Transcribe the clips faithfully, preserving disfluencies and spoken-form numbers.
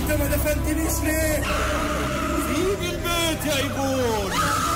انت ما دفنتنيش ليه؟ سيب البيت يا ايبون.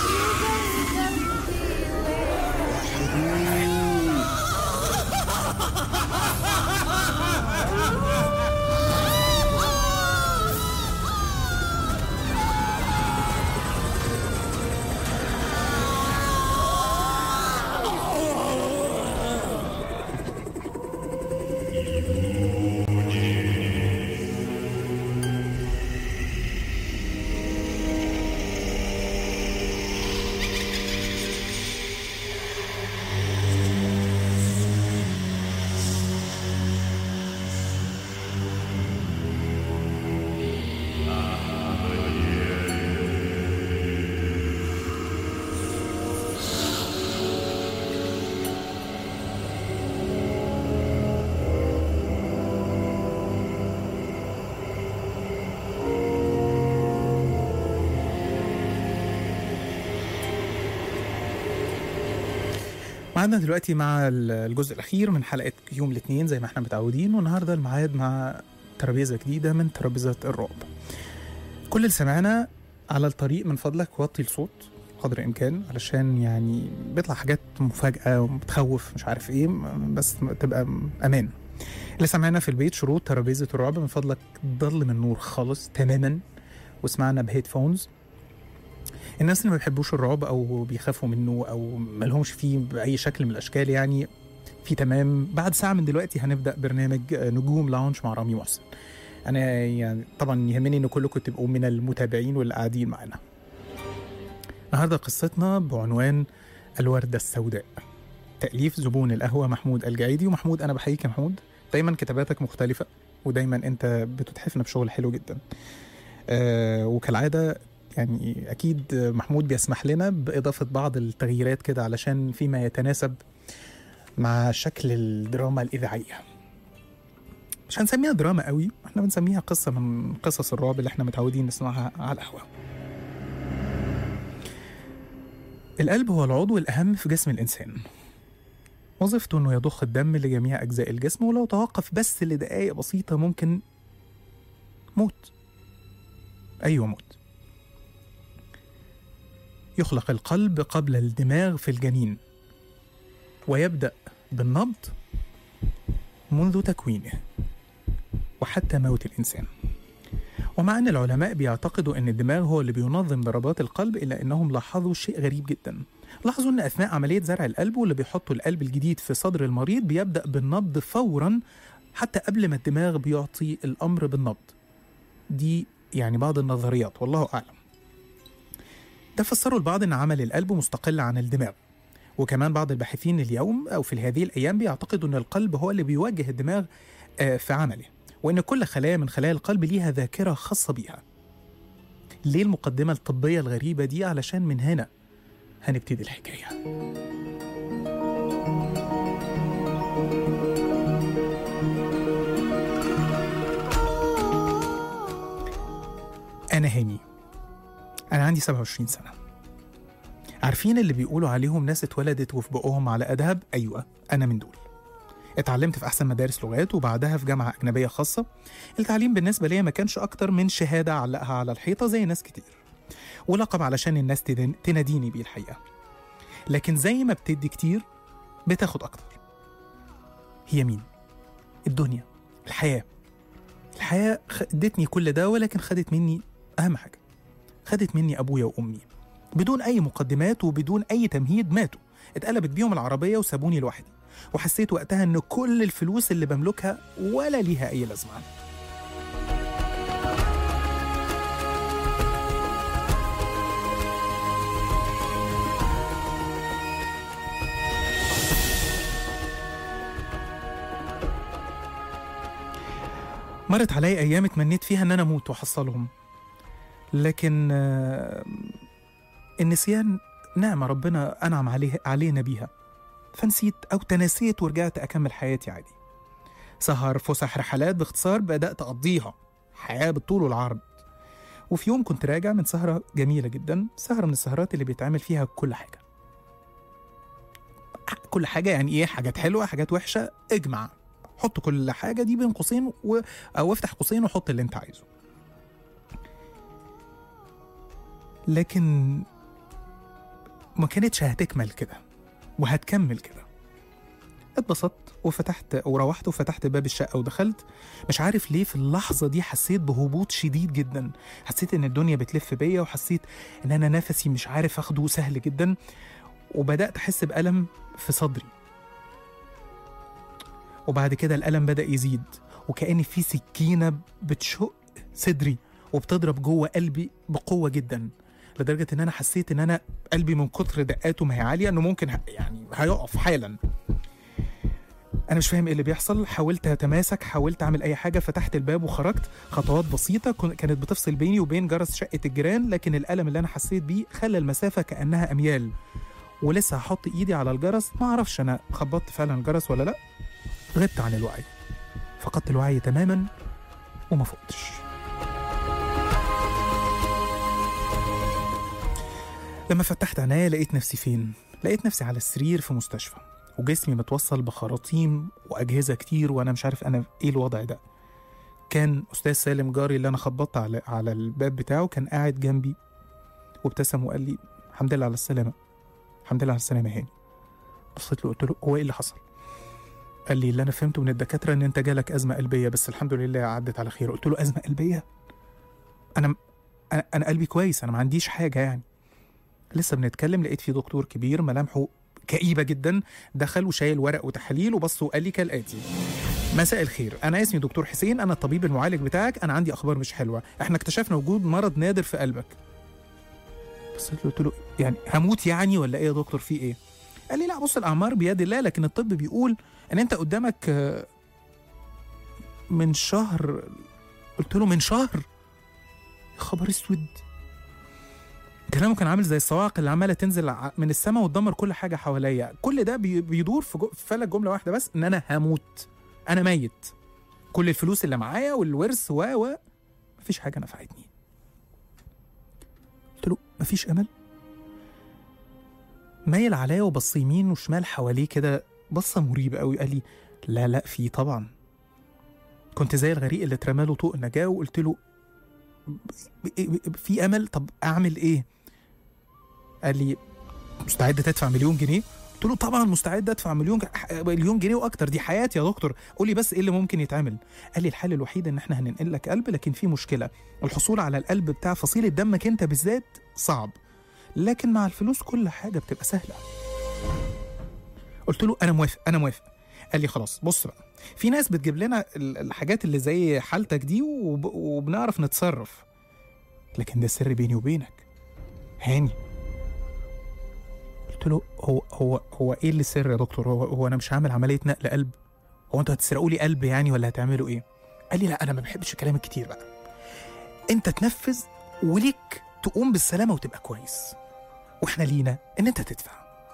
معنا دلوقتي مع الجزء الأخير من حلقة يوم الاثنين زي ما احنا متعودين، والنهاردة الميعاد مع ترابيزة جديدة من ترابيزة الرعب. كل اللي سمعنا على الطريق من فضلك وطي الصوت قدر الإمكان، علشان يعني بيطلع حاجات مفاجأة وبتخوف مش عارف ايه، بس تبقى أمان. اللي سمعنا في البيت شروط ترابيزة الرعب، من فضلك ضل من نور خالص تماما واسمعنا بهيدفونز. الناس اللي ما بيحبوش الرعب او بيخافوا منه او ما لهمش فيه باي شكل من الاشكال، يعني في تمام. بعد ساعه من دلوقتي هنبدا برنامج نجوم لاونج مع رامي محسن. انا يعني طبعا يهمني ان كلكم تبقوا من المتابعين واللي قاعدين معانا. النهارده قصتنا بعنوان الورده السوداء، تاليف زبون القهوه محمود الجعيدي. ومحمود انا بحييك يا محمود، دايما كتاباتك مختلفه ودايما انت بتتحفنا بشغل حلو جدا. أه وكالعاده يعني أكيد محمود بيسمح لنا بإضافة بعض التغييرات كده علشان فيما يتناسب مع شكل الدراما الإذاعية. مش هنسميها دراما قوي، احنا بنسميها قصة من قصص الرعب اللي احنا متعودين نسمعها على القهوة. القلب هو العضو الأهم في جسم الإنسان، وظيفته إنه يضخ الدم لجميع أجزاء الجسم، ولو توقف بس لدقائق بسيطة ممكن موت. أيوة موت. يخلق القلب قبل الدماغ في الجنين، ويبدأ بالنبض منذ تكوينه وحتى موت الإنسان. ومع أن العلماء بيعتقدوا أن الدماغ هو اللي بينظم ضربات القلب، إلا أنهم لاحظوا شيء غريب جدا. لاحظوا أن أثناء عملية زرع القلب واللي بيحطوا القلب الجديد في صدر المريض بيبدأ بالنبض فورا حتى قبل ما الدماغ بيعطي الأمر بالنبض. دي يعني بعض النظريات والله أعلم. ده فسروا البعض أن عمل القلب مستقل عن الدماغ. وكمان بعض الباحثين اليوم أو في هذه الأيام بيعتقدوا أن القلب هو اللي بيوجه الدماغ في عمله، وأن كل خلايا من خلايا القلب ليها ذاكرة خاصة بيها. ليه المقدمة الطبية الغريبة دي؟ علشان من هنا هنبتدي الحكاية. أنا هاني، أنا عندي سبعة وعشرين سنة. عارفين اللي بيقولوا عليهم ناس اتولدت وفي بقهم على أدهب؟ أيوة أنا من دول. اتعلمت في أحسن مدارس لغات وبعدها في جامعة أجنبية خاصة. التعليم بالنسبة لي ما كانش أكتر من شهادة علقها على الحيطة زي ناس كتير، ولقب علشان الناس تناديني بيه الحقيقة. لكن زي ما بتدي كتير بتاخد أكتر. هي مين؟ الدنيا، الحياة. الحياة ادتني كل ده، ولكن خدت مني أهم حاجة، خدت مني أبويا وأمي بدون أي مقدمات وبدون أي تمهيد. ماتوا، اتقلبت بيهم العربية وسابوني لوحدي. وحسيت وقتها إن كل الفلوس اللي بملكها ولا ليها أي لازمة. مرت علي أيام اتمنيت فيها إن أنا أموت وأحصلهم، لكن النسيان نعمة ربنا أنعم عليه علينا بيها، فنسيت أو تناسيت ورجعت أكمل حياتي عادي. سهر، فسح، رحلات، باختصار بدأت أقضيها حياة بالطول والعرض. وفي يوم كنت راجع من سهرة جميلة جدا، سهرة من السهرات اللي بيتعمل فيها كل حاجة. كل حاجة يعني إيه؟ حاجات حلوة، حاجات وحشة، اجمع، حط كل حاجة دي بين قوسين و... أو افتح قوسين وحط اللي أنت عايزه. لكن ما كانتش هتكمل كده وهتكمل كده. اتبسطت وفتحت وروحت وفتحت باب الشقة ودخلت. مش عارف ليه في اللحظة دي حسيت بهبوط شديد جدا، حسيت ان الدنيا بتلف بيا، وحسيت ان انا نفسي مش عارف اخده سهل جدا، وبدأت احس بألم في صدري. وبعد كده الألم بدأ يزيد، وكأن في سكينة بتشق صدري وبتضرب جوه قلبي بقوة جدا، لدرجة ان انا حسيت ان انا قلبي من كتر دقاته ما هي عالية انه ممكن ه... يعني هيقف حالا. انا مش فاهم ايه اللي بيحصل. حاولت اتماسك، حاولت اعمل اي حاجة، فتحت الباب وخرجت. خطوات بسيطة كانت بتفصل بيني وبين جرس شقة الجيران، لكن الألم اللي انا حسيت بيه خلى المسافة كأنها اميال. ولسه هحط ايدي على الجرس، ما اعرفش انا خبطت فعلا الجرس ولا لا. غبت عن الوعي، فقدت الوعي تماما وما فقتش. لما فتحت عينيا لقيت نفسي فين؟ لقيت نفسي على السرير في مستشفى، وجسمي متوصل بخراطيم وأجهزة كتير، وأنا مش عارف أنا إيه الوضع ده. كان أستاذ سالم جاري اللي أنا خبطت على على الباب بتاعه كان قاعد جنبي وابتسم وقال لي الحمد لله على السلامة. الحمد لله على السلامة يا هاني. بصيت له قلت له هو إيه اللي حصل؟ قال لي اللي أنا فهمته من الدكاترة إن أنت جالك أزمة قلبية، بس الحمد لله عدت على خير. قلت له أزمة قلبية؟ أنا أنا, أنا قلبي كويس، أنا ما عنديش حاجة يعني. لسه بنتكلم لقيت في دكتور كبير ملامحه كئيبة جدا دخل وشايل ورق وتحاليل وبص وقال لي كالآتي: مساء الخير، أنا اسمي دكتور حسين، أنا الطبيب المعالج بتاعك. أنا عندي أخبار مش حلوة، إحنا اكتشفنا وجود مرض نادر في قلبك. بصيت له قلت له يعني هموت يعني ولا إيه يا دكتور، في إيه؟ قال لي لا بص، الأعمار بيد الله، لكن الطب بيقول إن أنت قدامك من شهر. قلت له من شهر؟ يا خبر اسود. كلامه كان عامل زي الصواعق اللي عماله تنزل من السماء وتدمر كل حاجه حواليا. كل ده بيدور في, جو... في فلك جمله واحده بس، ان انا هموت، انا ميت. كل الفلوس اللي معايا والورث و و مفيش حاجه نفعتني. قلت له مفيش امل؟ مايل عليا وبص يمين وشمال حواليه كده بصه مريبه قوي. قال لي لا لا في طبعا. كنت زي الغريق اللي اترمى له طوق النجاه، وقلت له في امل؟ طب اعمل ايه؟ قال لي مستعد تدفع مليون جنيه؟ قلت له طبعا مستعد ادفع مليون مليون جنيه واكتر، دي حياتي يا دكتور، قولي بس ايه اللي ممكن يتعمل. قال لي الحل الوحيد ان احنا هننقل لك قلب، لكن في مشكله، الحصول على القلب بتاع فصيله دمك انت بالذات صعب، لكن مع الفلوس كل حاجه بتبقى سهله. قلت له انا موافق انا موافق. قال لي خلاص بص بقى، في ناس بتجيب لنا الحاجات اللي زي حالتك دي وب... وبنعرف نتصرف، لكن ده سر بيني وبينك هاني. قلت له هو هو هو ايه اللي سر يا دكتور؟ هو, هو انا مش هعمل عمليه نقل قلب؟ هو انتوا هتسرقوا لي قلب يعني ولا هتعملوا ايه؟ قال لي لا انا ما بحبش الكلام الكتير بقى، انت تنفذ وليك تقوم بالسلامه وتبقى كويس، واحنا لينا ان انت تدفع.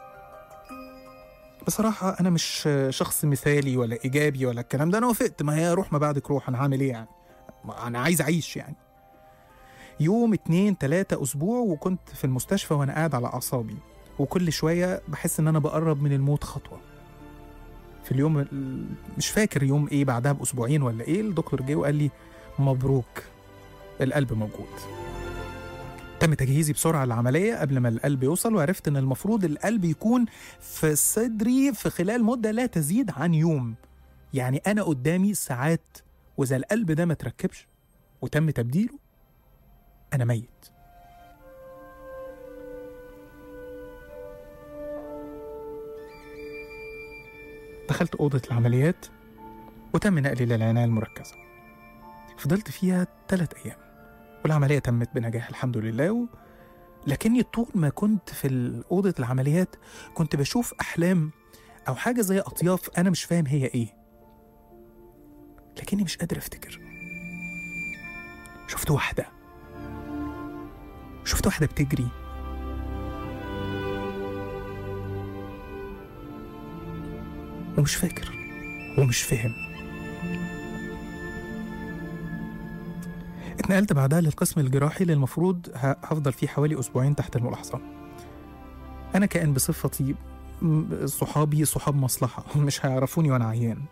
بصراحه انا مش شخص مثالي ولا ايجابي ولا الكلام ده، انا وافقت، ما هي روح ما بعدك روح، انا هعمل ايه يعني؟ انا عايز اعيش يعني. يوم اتنين تلاتة اسبوع وكنت في المستشفى وانا قاعد على اعصابي، وكل شويه بحس ان انا بقرب من الموت خطوه. في اليوم مش فاكر يوم ايه، بعدها باسبوعين ولا ايه، الدكتور جه وقال لي مبروك القلب موجود. تم تجهيزي بسرعه للعمليه قبل ما القلب يوصل، وعرفت ان المفروض القلب يكون في صدري في خلال مده لا تزيد عن يوم. يعني انا قدامي ساعات، واذا القلب ده ما تركبش وتم تبديله انا ميت. دخلت أوضة العمليات وتم نقلي للعناية المركزة. فضلت فيها ثلاث أيام والعملية تمت بنجاح الحمد لله. و... لكني طول ما كنت في أوضة العمليات كنت بشوف أحلام أو حاجة زي أطياف أنا مش فاهم هي إيه، لكني مش قادر أفتكر. شفت واحدة شفت واحدة بتجري، ومش فاكر ومش فاهم. اتنقلت بعدها للقسم الجراحي اللي المفروض هفضل فيه حوالي أسبوعين تحت الملاحظة. أنا كائن بصفتي صحابي صحاب مصلحة، مش هيعرفوني وأنا عيان.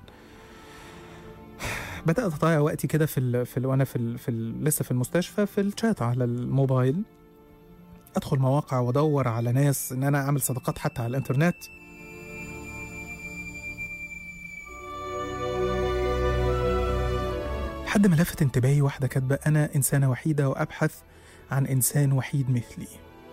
بدأت أضيع وقتي كده في ال في ال وأنا في ال في ال لسه في المستشفى في الشات على الموبايل، ادخل مواقع وادور على ناس ان انا اعمل صداقات حتى على الانترنت. لحد ما لفت انتباهي واحدة كاتبة أنا إنسانة وحيدة وأبحث عن إنسان وحيد مثلي.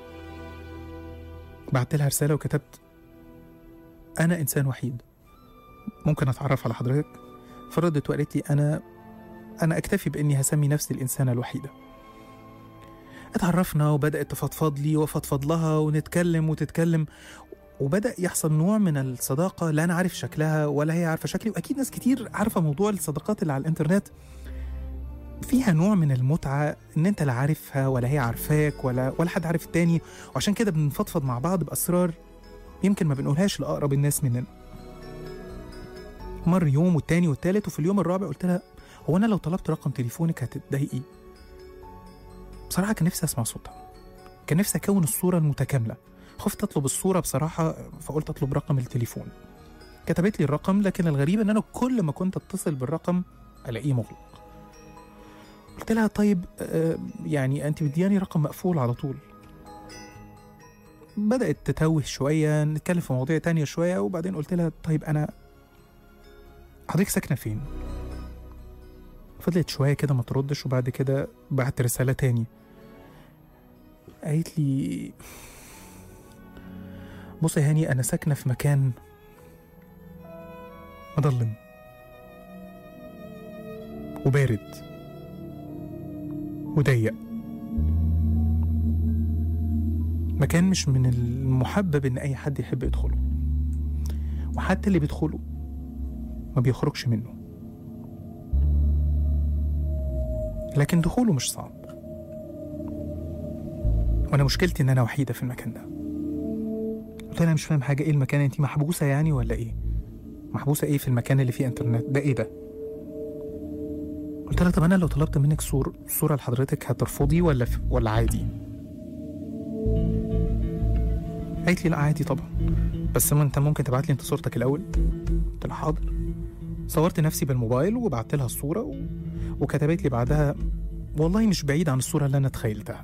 بعت لها رسالة وكتبت أنا إنسان وحيد، ممكن أتعرف على حضرتك؟ فردت وقالت لي أنا أنا أكتفي بإني هسمي نفسي الإنسانة الوحيدة. اتعرفنا وبدأت تفضفض لي وفضفض لها ونتكلم وتتكلم، وبدأ يحصل نوع من الصداقة لا أنا عارف شكلها ولا هي عارفة شكلي. وأكيد ناس كتير عارفة موضوع الصداقات اللي على الإنترنت فيها نوع من المتعة إن أنت لا عارفها ولا هي عارفاك ولا ولا حد عارف التاني، وعشان كده بنفضفض مع بعض بأسرار يمكن ما بنقولهاش لأقرب الناس مننا. مر يوم والتاني والتالت، وفي اليوم الرابع قلت لها هو أنا لو طلبت رقم تليفونك هتتضايقي؟ بصراحة كان نفسي أسمع صوتها، كان نفسي أكون الصورة المتكاملة. خفت أطلب الصورة بصراحة، فقلت أطلب رقم التليفون. كتبت لي الرقم، لكن الغريب إن أنا كل ما كنت أتصل بالرقم ألاقيه مغلق. قلت لها طيب آه يعني أنت مدياني رقم مقفول على طول. بدأت تتوه شوية، نتكلم في مواضيع تانية شوية، وبعدين قلت لها طيب أنا حضرتك ساكنة فين؟ فضلت شوية كده ما تردش، وبعد كده بعت رسالة تاني. قالت لي بص يا هاني، أنا ساكنة في مكان مظلم وبارد وضيق، مكان مش من المحبب إن أي حد يحب يدخله، وحتى اللي بيدخله ما بيخرجش منه، لكن دخوله مش صعب. وأنا مشكلتي إن أنا وحيدة في المكان ده. قلت لها مش فاهم حاجة، إيه المكان؟ أنتي محبوسة يعني ولا إيه؟ محبوسة إيه في المكان اللي فيه إنترنت ده؟ إيه ده؟ قلت لها طب أنا لو طلبت منك صور صورة لحضرتك هترفضي ولا ف... ولا عادي؟ قالت لي لا عادي طبعا، بس ما أنت ممكن تبعت لي أنت صورتك الأول. قلت لها حاضر. صورت نفسي بالموبايل وبعت لها الصورة و... وكتبت لي بعدها والله مش بعيد عن الصورة اللي أنا تخيلتها.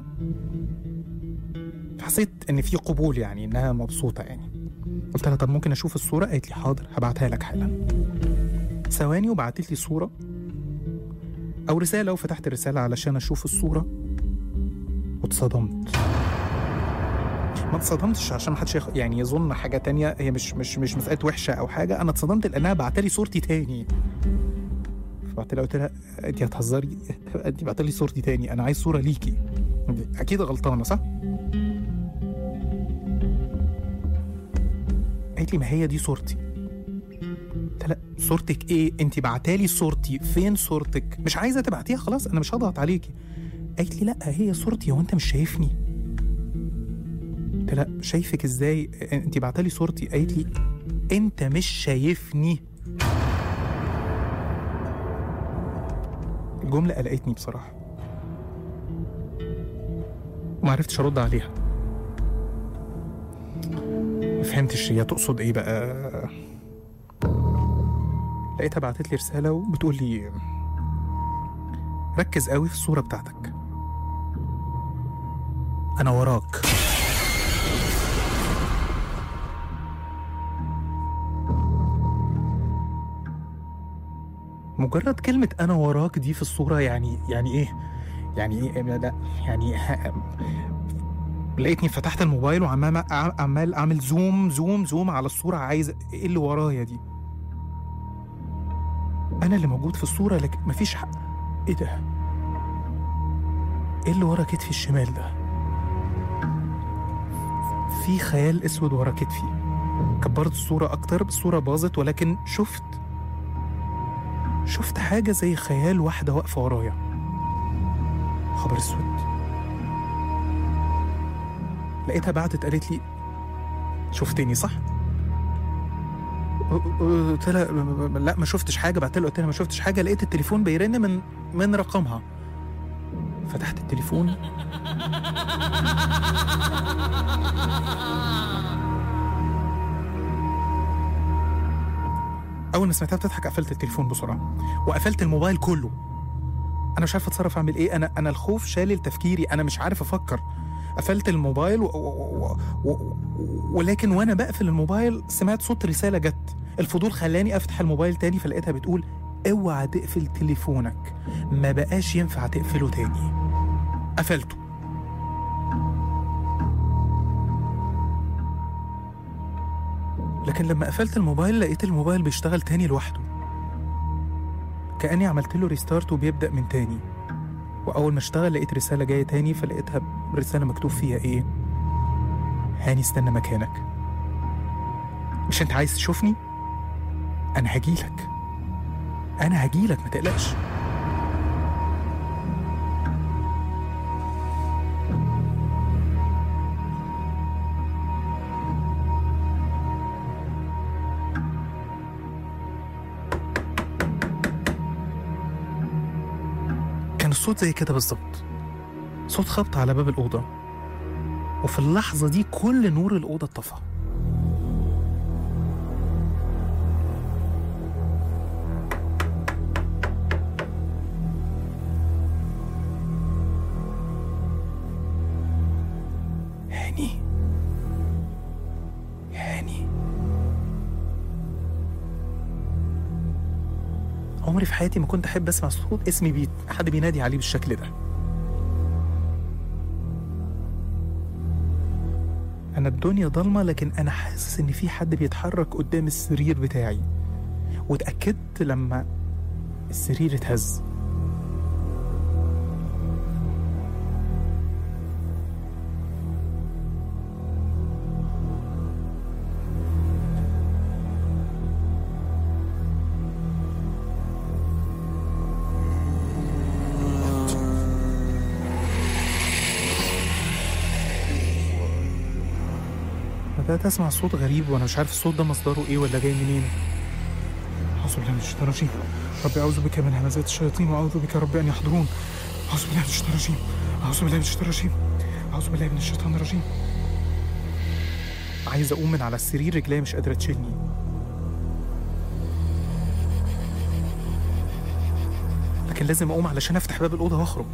حسيت إن في قبول، يعني إنها مبسوطة يعني. قلت لها طب ممكن أشوف الصورة؟ قالت لي حاضر هبعتها لك حالا. ثواني وبعتت لي صورة أو رسالة، وفتحت الرسالة علشان أشوف الصورة واتصدمت. ما اتصدمتش عشان ما حدش يخ... يعني يظن حاجة تانية، هي مش مش مش مسألة وحشة أو حاجة. أنا اتصدمت لأنها بعتلي صورتي تاني. فبعت لها قلت لها أنت هتهزري؟ أنت بعتلي صورتي تاني، أنا عايز صورة ليكي، أكيد غلطانة صح؟ قالت لي ما هي دي صورتي. قلت لها صورتك ايه؟ انت بعتالي صورتي، فين صورتك؟ مش عايزه تبعتيها خلاص انا مش هضغط عليكي. قالت لي لا هي صورتي، هو انت مش شايفني؟ قلت لها شايفك ازاي؟ انت بعتالي صورتي. قالت لي انت مش شايفني. الجمله قلقتني بصراحه، وما عرفتش ارد عليها. ما فهمتش هي تقصد ايه بقى. لقيتها بعتت لي رسالة وبتقول لي ركز قوي في الصورة بتاعتك، أنا وراك. مجرد كلمة أنا وراك دي في الصورة يعني يعني إيه؟ يعني إيه؟ لا يعني لقيتني فتحت الموبايل وعمال عمال أعمل زوم زوم زوم على الصورة، عايز إيه اللي ورايا دي؟ أنا اللي موجود في الصورة لكن مفيش حق. إيه ده؟ إيه اللي ورا كتفي الشمال ده؟ في خيال أسود ورا كتفي. كبرت الصورة أكتر، الصورة باظت، ولكن شفت شفت حاجة زي خيال واحدة واقفة ورايا. خبر أسود. لقيتها بعتت قالت لي شفتني صح؟ قلت لها لا ما شفتش حاجه. بعت لها قلت لها ما شفتش حاجه. لقيت التليفون بيرن من من رقمها. فتحت التليفون اول ما سمعتها بتضحك قفلت التليفون بسرعه وقفلت الموبايل كله. انا مش عارف اتصرف اعمل ايه. انا انا الخوف شالل تفكيري، انا مش عارف افكر. قفلت الموبايل و... و... و... و... ولكن وانا بقفل الموبايل سمعت صوت رسالة جت. الفضول خلاني افتح الموبايل تاني، فلقيتها بتقول اوعى تقفل تليفونك، ما بقاش ينفع تقفله تاني. قفلته. لكن لما قفلت الموبايل لقيت الموبايل بيشتغل تاني لوحده، كأني عملت له ريستارت وبيبدأ من تاني. وأول ما اشتغل لقيت رسالة جاية تاني، فلقيتها رسالة مكتوب فيها إيه؟ هاني استنى مكانك، مش أنت عايز تشوفني؟ أنا هجيلك، أنا هجيلك ما تقلقش. الصوت زي كده بالظبط، صوت خبط على باب الأوضة، وفي اللحظة دي كل نور الأوضة اتطفى. هاني هاني عمري في حياتي ما كنت أحب أسمع صوت اسمي بيت حد بينادي عليه بالشكل ده. أنا الدنيا ضلمة، لكن أنا حاسس إن في حد بيتحرك قدام السرير بتاعي، واتأكدت لما السرير اتهز. بدأت أسمع صوت غريب وأنا مش عارف الصوت ده مصدره إيه ولا جاي منين. أعوذ بالله من الشيطان الرجيم، ربي أعوذ بك من همزات الشياطين وأعوذ بك ربي أن يحضرون. أعوذ بالله من الشيطان الرجيم، أعوذ بالله من الشيطان الرجيم، أعوذ بالله من الشيطان الرجيم. عايز أقوم من على السرير، رجلي مش قادرة تشيلني. لكن لازم أقوم علشان أفتح باب الأوضة وأخرج.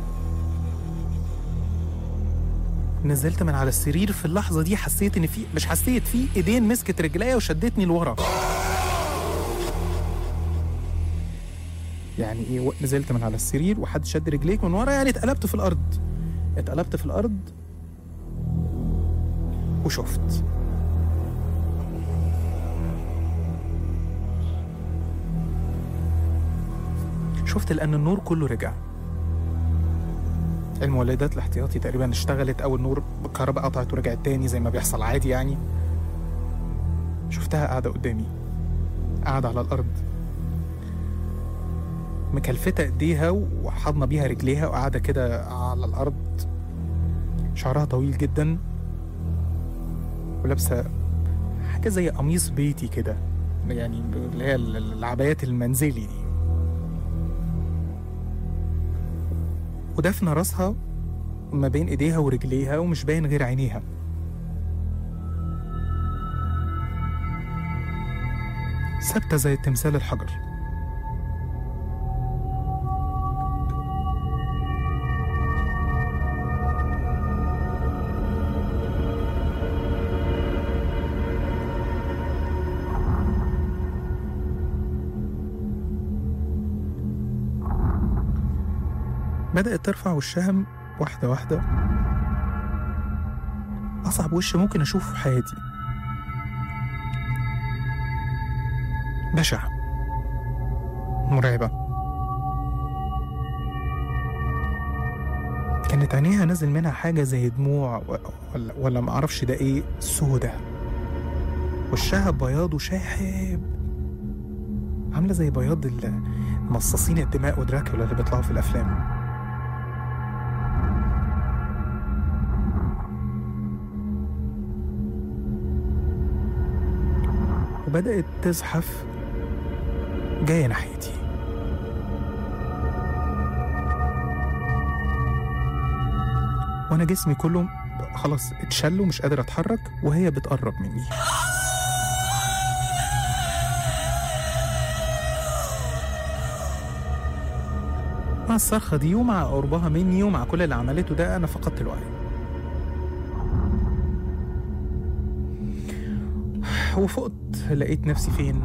نزلت من على السرير، في اللحظة دي حسيت إن في مش حسيت في إيدين مسكت رجليا وشدتني لورا. يعني إيه نزلت من على السرير وحد شد رجليك من ورا؟ يعني اتقلبت في الأرض. اتقلبت في الأرض وشفت. شفت لأن النور كله رجع. المولدات الاحتياطي تقريبا اشتغلت، او النور الكهرباء قطعت ورجعت تاني زي ما بيحصل عادي يعني. شفتها قاعدة قدامي، قاعدة على الأرض، مكلفتة ايديها وحاضنة بيها رجليها وقاعدة كده على الأرض. شعرها طويل جدا ولابسة حاجة زي قميص بيتي كده، يعني اللي هي العبايات المنزلي دي، ودفنة راسها ما بين ايديها ورجليها ومش باين غير عينيها. ثابتة زي التمثال الحجر. بدأت ترفع وشها واحدة واحدة، أصعب وش ممكن أشوفه في حياتي، بشع، مرعبة. كانت عينيها نازل منها حاجة زي دموع ولا, ولا معرفش ده إيه، سودة. وشها بياض وشاحب، عاملة زي بياض مصاصين الدماء ودراكولا اللي بيطلعوا في الأفلام. وبدأت تزحف جاية ناحيتي. وأنا جسمي كله خلاص اتشل ومش قادر أتحرك، وهي بتقرب مني. مع الصرخة دي ومع قربها مني ومع كل اللي عملته ده أنا فقدت الوعي. وفقت لقيت نفسي فين؟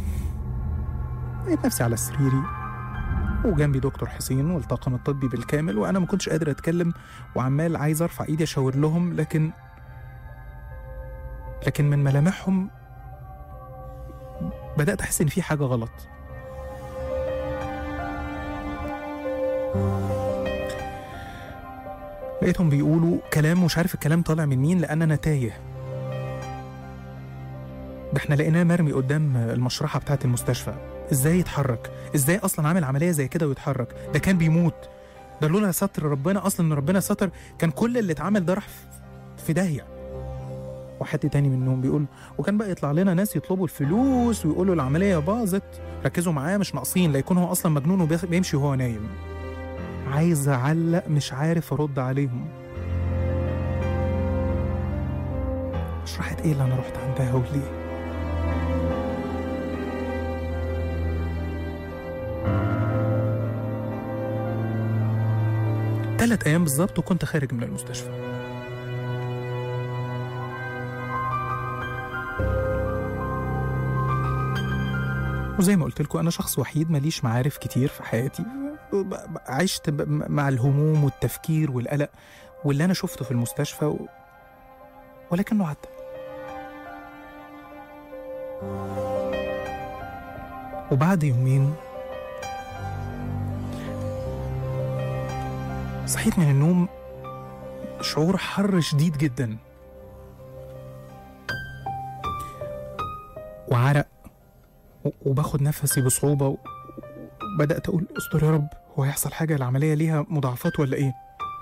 لقيت نفسي على سريري وجنبي دكتور حسين والطاقم الطبي بالكامل، وأنا ما كنتش قادر أتكلم وعمال عايز أرفع إيدي أشاور لهم، لكن لكن من ملامحهم بدأت أحس إن في حاجة غلط. لقيتهم بيقولوا كلام مش عارف الكلام طالع من مين لأن أنا تايه. ده احنا لقيناه مرمي قدام المشرحة بتاعة المستشفى، ازاي يتحرك؟ ازاي اصلا عامل عملية زي كده ويتحرك؟ ده كان بيموت، ده لولا ستر ربنا، اصلا ان ربنا ستر كان كل اللي اتعمل ده راح في داهية. وحد تاني منهم بيقول وكان بقى يطلع لنا ناس يطلبوا الفلوس ويقولوا العملية باظت، ركزوا معاه مش ناقصين، لا يكون هو اصلا مجنون وبيمشي وهو نايم. عايز اعلق مش عارف ارد عليهم. شرحت ايه اللي انا رحت عندها وليه؟ ثلاث أيام بالظبط وكنت خارج من المستشفى. وزي ما قلت لكم أنا شخص وحيد ماليش معارف كتير في حياتي، عشت مع الهموم والتفكير والقلق واللي أنا شفته في المستشفى و... ولكنه عدى. وبعد يومين صحيت من النوم شعور حر شديد جدا وعرق وباخد نفسي بصعوبة، وبدأت أقول استر يا رب، هو هيحصل حاجة؟ العملية ليها مضاعفات ولا إيه؟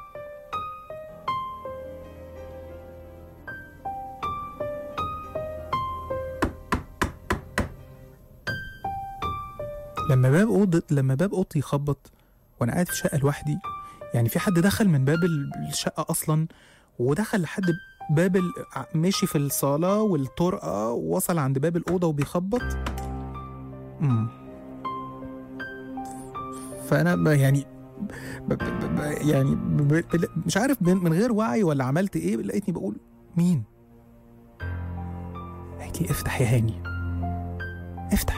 لما باب أوضة لما باب أوضتي يخبط وأنا قاعد في شقة لوحدي، يعني في حد دخل من باب الشقة أصلا ودخل لحد باب ال... مشي في الصالة والطرقة ووصل عند باب الأوضة وبيخبط. امم فأنا ب... يعني ب... ب... ب... يعني ب... ب... مش عارف من غير وعي ولا عملت إيه، لقيتني بقول مين؟ قالت لي افتح يا هاني، افتح.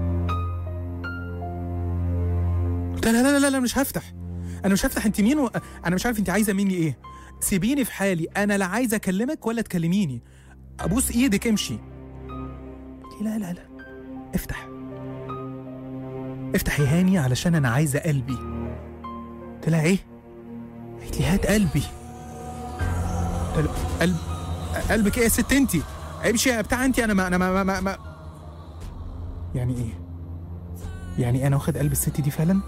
قلت لا لا لا لا مش هفتح، أنا مش هفتح. أنت مين؟ و... أنا مش عارف أنت عايزة مني إيه، سيبيني في حالي، أنا لا عايزة أكلمك ولا تكلميني، أبوس إيدك امشي. لا لا لا افتح افتح يا هاني علشان أنا عايزة قلبي. قلت لها إيه؟ قالت لي هات قلبي. قلت لها قلب قلبك إيه يا ست أنت؟ امشي يا بتاع أنت، أنا ما أنا ما ما, ما, ما. يعني إيه؟ يعني أنا واخد قلب الست دي فعلا؟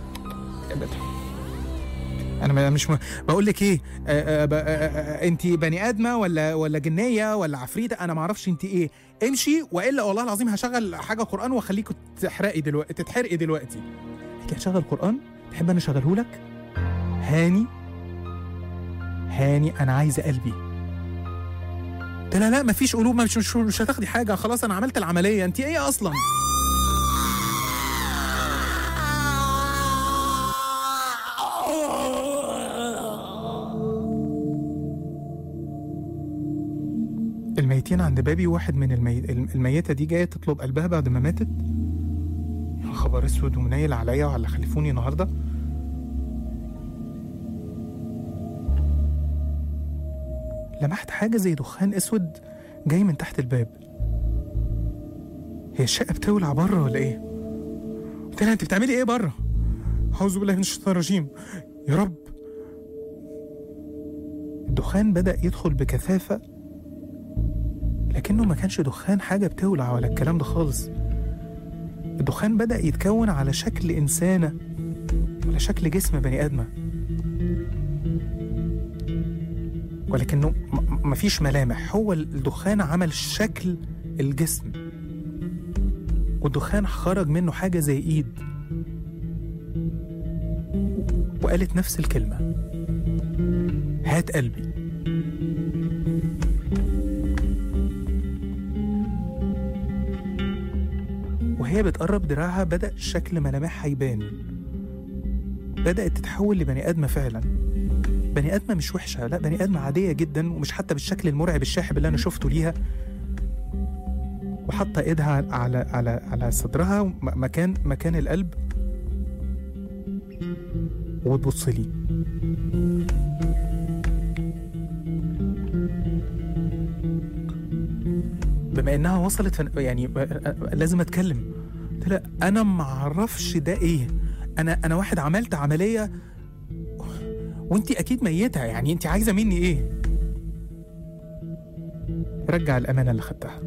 انا مش م... بقول لك ايه، انت بني ادمه ولا ولا جنيه ولا عفريته، انا ما اعرفش انت ايه، امشي والا والله العظيم هشغل حاجه قران واخليكوا تحرقي دلوقتي تتحرقي دلوقتي. انت هشغل قران؟ تحب انا اشغله لك؟ هاني هاني انا عايزه قلبي. قلت لا لا مفيش قلوب، مش مش, مش هتاخدي حاجه، خلاص انا عملت العمليه، انت ايه اصلا؟ الميتين عند بابي، واحد من المي... الميتة دي جاية تطلب قلبها بعد ما ماتت. يا خبر اسود ومنيل عليا وعلى خلفوني النهاردة. لمحت حاجة زي دخان اسود جاي من تحت الباب. هي الشقة بتولع بره ولا ايه؟ قلت لها انت بتعملي ايه بره؟ أعوذ بالله من الشيطان الرجيم، يا رب. الدخان بدأ يدخل بكثافة، لكنه ما كانش دخان حاجة بتولع ولا الكلام ده خالص. الدخان بدأ يتكون على شكل إنسانة، على شكل جسم بني آدمة، ولكنه م- مفيش ملامح. هو الدخان عمل شكل الجسم، والدخان خرج منه حاجة زي إيد، وقالت نفس الكلمة، هات قلبي. وهي بتقرب دراعها بدأ شكل ملامحها يبان، بدأت تتحول لبني آدمة فعلا، بني آدمة مش وحشة، لا بني آدمة عادية جدا، ومش حتى بالشكل المرعب الشاحب اللي أنا شفته ليها. وحاطه ايدها على على على صدرها مكان مكان القلب وتبص لي. بما انها وصلت فن... يعني لازم اتكلم. قلت لها انا ما اعرفش ده ايه، انا انا واحد عملت عمليه وانتي اكيد ميتة، يعني انتي عايزه مني ايه؟ رجع الامانه اللي خدتها.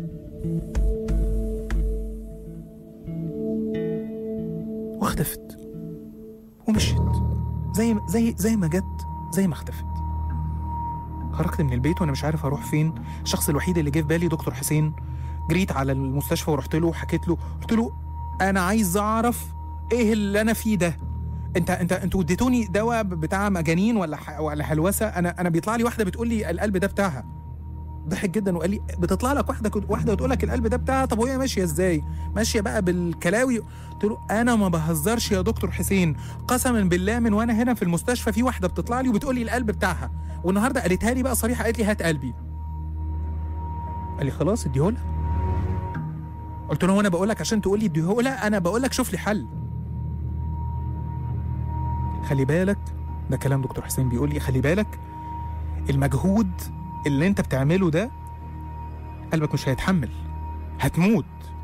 واختفت ومشيت زي زي زي ما جت زي ما اختفت. خرجت من البيت وانا مش عارف اروح فين. الشخص الوحيد اللي جه في بالي دكتور حسين. جريت على المستشفى ورحت له وحكيت له، قلت له انا عايز اعرف ايه اللي انا فيه ده. انت انت انتوا اديتوني دواء بتاع مجانين ولا ح... ولا هلوسه؟ انا انا بيطلع لي واحده بتقول لي القلب ده بتاعها. ضحك جدا وقال لي بتطلع لك واحده واحده وتقول لك القلب ده بتاعها؟ طب وهي ماشيه ازاي؟ ماشيه بقى بالكلاوي. قلت له انا ما بهزرش يا دكتور حسين، قسما بالله من وانا هنا في المستشفى في واحده بتطلع لي وبتقول لي القلب بتاعها، والنهارده قالتها لي بقى صريحه، قالت لي هات قلبي. قال لي خلاص اديهولها. قلت له انا بقول لك عشان تقول لي اديهولها؟ انا بقول لك شوف لي حل. خلي بالك، ده كلام دكتور حسين بيقول لي خلي بالك المجهود اللي انت بتعمله ده قلبك مش هيتحمل، هتموت.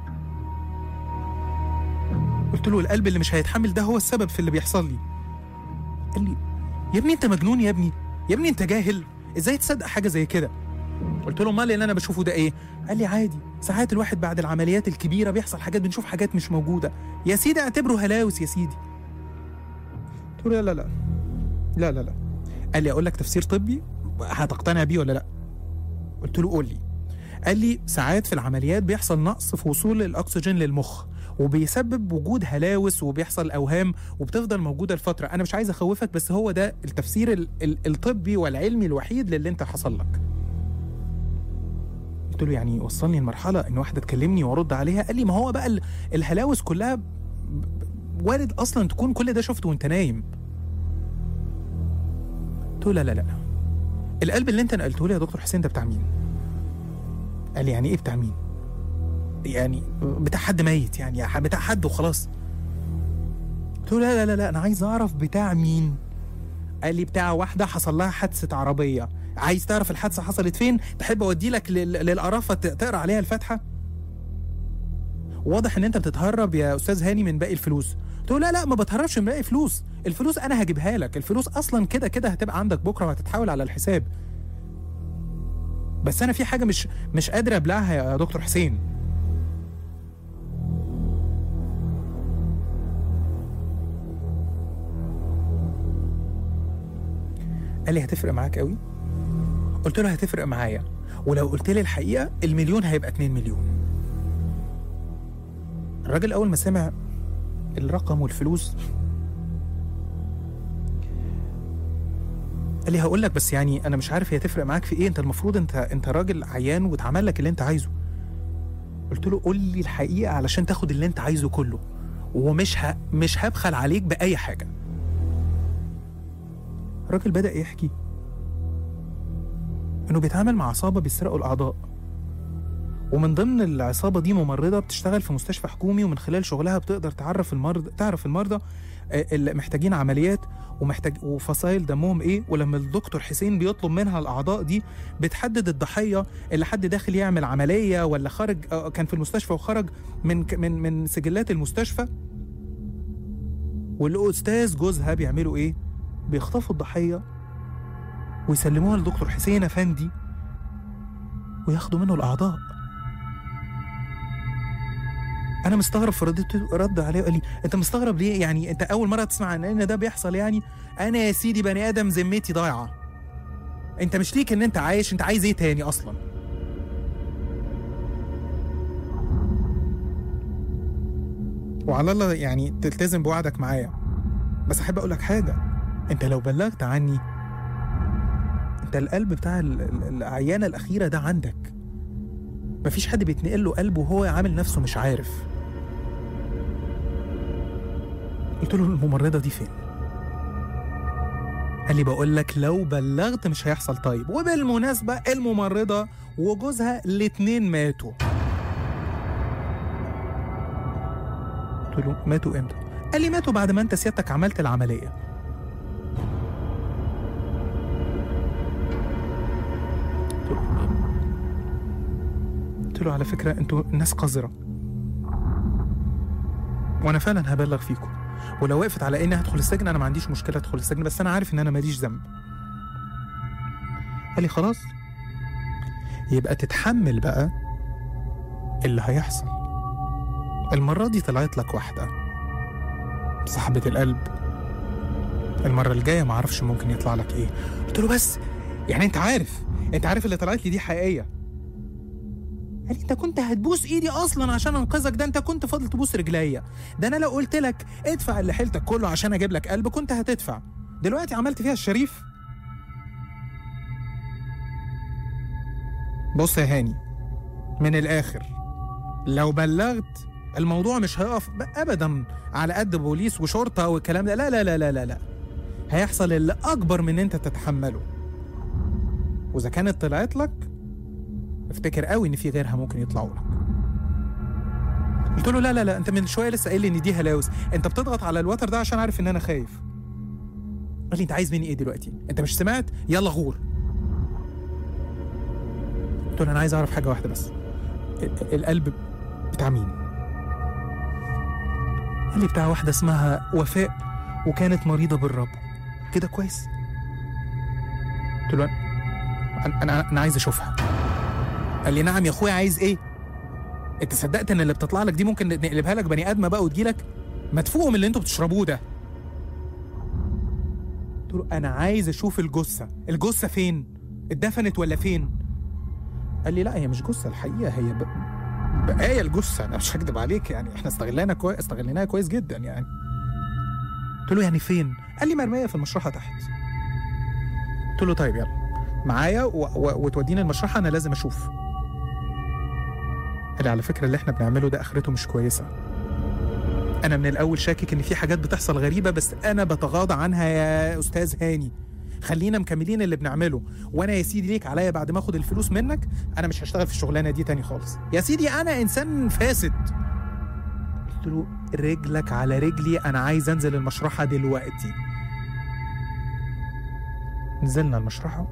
قلت له القلب اللي مش هيتحمل ده هو السبب في اللي بيحصل لي. قال لي يا ابني انت مجنون يا ابني، يا ابني انت جاهل، ازاي تصدق حاجه زي كده؟ قلت له امال اللي انا بشوفه ده ايه؟ قال لي عادي، ساعات الواحد بعد العمليات الكبيره بيحصل حاجات، بنشوف حاجات مش موجوده يا سيدي، اعتبره هلاوس يا سيدي. قلت له لا لا لا لا لا لا. قال لي اقول لك تفسير طبي هتقتنع بيه ولا لا؟ قلت له قول لي. قال لي ساعات في العمليات بيحصل نقص في وصول الاكسجين للمخ وبيسبب وجود هلاوس وبيحصل اوهام وبتفضل موجوده لفتره. انا مش عايز اخوفك بس هو ده التفسير ال- ال- الطبي والعلمي الوحيد للي انت حصل لك. قلت له يعني وصلني لمرحله ان واحده تكلمني وارد عليها؟ قال لي ما هو بقى ال- الهلاوس كلها وارد اصلا تكون كل ده شفته وانت نايم. قلت له لا لا لا، القلب اللي انت نقلته لي يا دكتور حسين ده بتاع مين؟ قال لي يعني ايه بتاع مين؟ يعني بتاع حد ميت، يعني بتاع حد وخلاص. قلت له لا لا لا انا عايز اعرف بتاع مين. قال لي بتاع واحده حصل لها حادثه عربيه. عايز تعرف الحادثه حصلت فين؟ تحب اودي لك للقرافه تقرا عليها الفاتحه؟ واضح ان انت بتتهرب يا استاذ هاني من باقي الفلوس. قلت له لا لا ما بتهربش من باقي فلوس، الفلوس انا هجيبها لك، الفلوس اصلا كده كده هتبقى عندك بكره وهتتحول على الحساب. بس انا في حاجه مش مش قادر ابلعها يا دكتور حسين. قال لي هتفرق معاك قوي؟ قلت له هتفرق معايا، ولو قلت لي الحقيقه المليون هيبقى اتنين مليون. الراجل اول ما سمع الرقم والفلوس قال لي هقول لك بس يعني انا مش عارف هي تفرق معاك في ايه، انت المفروض انت انت راجل عيان واتعمل لك اللي انت عايزه. قلت له قول لي الحقيقه علشان تاخد اللي انت عايزه كله، ومش ه... مش هبخل عليك باي حاجه. الراجل بدأ يحكي انه بيتعامل مع عصابه بيسرقوا الاعضاء، ومن ضمن العصابه دي ممرضه بتشتغل في مستشفى حكومي، ومن خلال شغلها بتقدر تعرف المرضى تعرف المرضى اللي محتاجين عمليات ومحتاج وفصائل دمهم ايه، ولما الدكتور حسين بيطلب منها الاعضاء دي بتحدد الضحيه اللي حد داخل يعمل عمليه ولا خرج كان في المستشفى وخرج من من من سجلات المستشفى. والاستاذ جوزها بيعملوا ايه؟ بيخطفوا الضحيه ويسلموها لدكتور حسين افندي وياخدوا منه الاعضاء. انا مستغرب، فردت رد عليه وقال لي انت مستغرب ليه؟ يعني انت اول مره تسمع عن ان ده بيحصل؟ يعني انا يا سيدي بني ادم ذمتي ضايعه، انت مش ليك ان انت عايش، انت عايز ايه تاني اصلا؟ وعلى الله يعني تلتزم بوعدك معايا، بس احب اقول لك حاجه، انت لو بلغت عني انت القلب بتاع العيانه الاخيره ده عندك، مفيش حد بيتنقل له قلبه وهو عامل نفسه مش عارف. قلت له الممرضه دي فين؟ قال لي بقول لك لو بلغت مش هيحصل. طيب وبالمناسبه الممرضه وجوزها الاتنين ماتوا. قلت له ماتوا امتى؟ قال لي ماتوا بعد ما انت سيادتك عملت العمليه. قلت له قلت له على فكره انتوا الناس قذره، وانا فعلا هبلغ فيكم، ولو وقفت على اني هدخل السجن انا ما عنديش مشكله ادخل السجن، بس انا عارف ان انا ماليش ذنب. قال لي خلاص يبقى تتحمل بقى اللي هيحصل. المرة دي طلعت لك واحدة صاحبة القلب، المرة الجاية معرفش ممكن يطلع لك ايه. قلت له بس يعني انت عارف انت عارف اللي طلعت لي دي حقيقية. قال لي انت كنت هتبوس ايدي اصلا عشان انقذك، ده انت كنت فاضل تبوس رجليا، ده انا لو قلت لك ادفع اللي حيلتك كله عشان اجيب لك قلب كنت هتدفع، دلوقتي عملت فيها الشريف. بص يا هاني من الاخر، لو بلغت الموضوع مش هيقف ابدا على قد بوليس وشرطه والكلام ده، لا لا لا لا لا لا هيحصل اللي اكبر من انت تتحمله، واذا كانت طلعت لك افتكر قوي ان في غيرها ممكن يطلعوا لك. قلت له لا لا لا انت من شويه لسه قايل لي ان دي هلاوس، انت بتضغط على الوتر ده عشان عارف ان انا خايف. قال لي انت عايز مني ايه دلوقتي؟ انت مش سمعت؟ يلا غور. قلت له انا عايز اعرف حاجه واحده بس، القلب بتاع مين؟ قال لي بتاع واحده اسمها وفاء وكانت مريضه بالربو. كده كويس؟ قلت له انا انا, أنا عايز اشوفها. قال لي نعم يا اخويا عايز ايه؟ انت صدقت ان اللي بتطلع لك دي ممكن نقلبها لك بني ادمه بقى وتجيلك؟ ما تفوقوا من اللي انتوا بتشربوه ده. قلت له انا عايز اشوف الجثه. الجثه فين؟ اتدفنت ولا فين؟ قال لي لا هي مش جثه الحقيقه، هي ب... بقايا الجثه، انا مش هكدب عليك يعني احنا استغلينا كويس استغليناها كويس جدا يعني. قلت له يعني فين؟ قال لي مرميه في المشرحه تحت. قلت له طيب يلا معايا و... و... وتوديني المشرحه انا لازم اشوف. قال لي على فكره اللي احنا بنعمله ده اخرته مش كويسه، انا من الاول شاكك ان في حاجات بتحصل غريبه بس انا بتغاضى عنها يا استاذ هاني، خلينا مكملين اللي بنعمله، وانا يا سيدي ليك عليا بعد ما اخد الفلوس منك انا مش هشتغل في الشغلانه دي تاني خالص يا سيدي، انا انسان فاسد. قلت له رجلك على رجلي، انا عايز انزل المشرحه دلوقتي. نزلنا المشرحه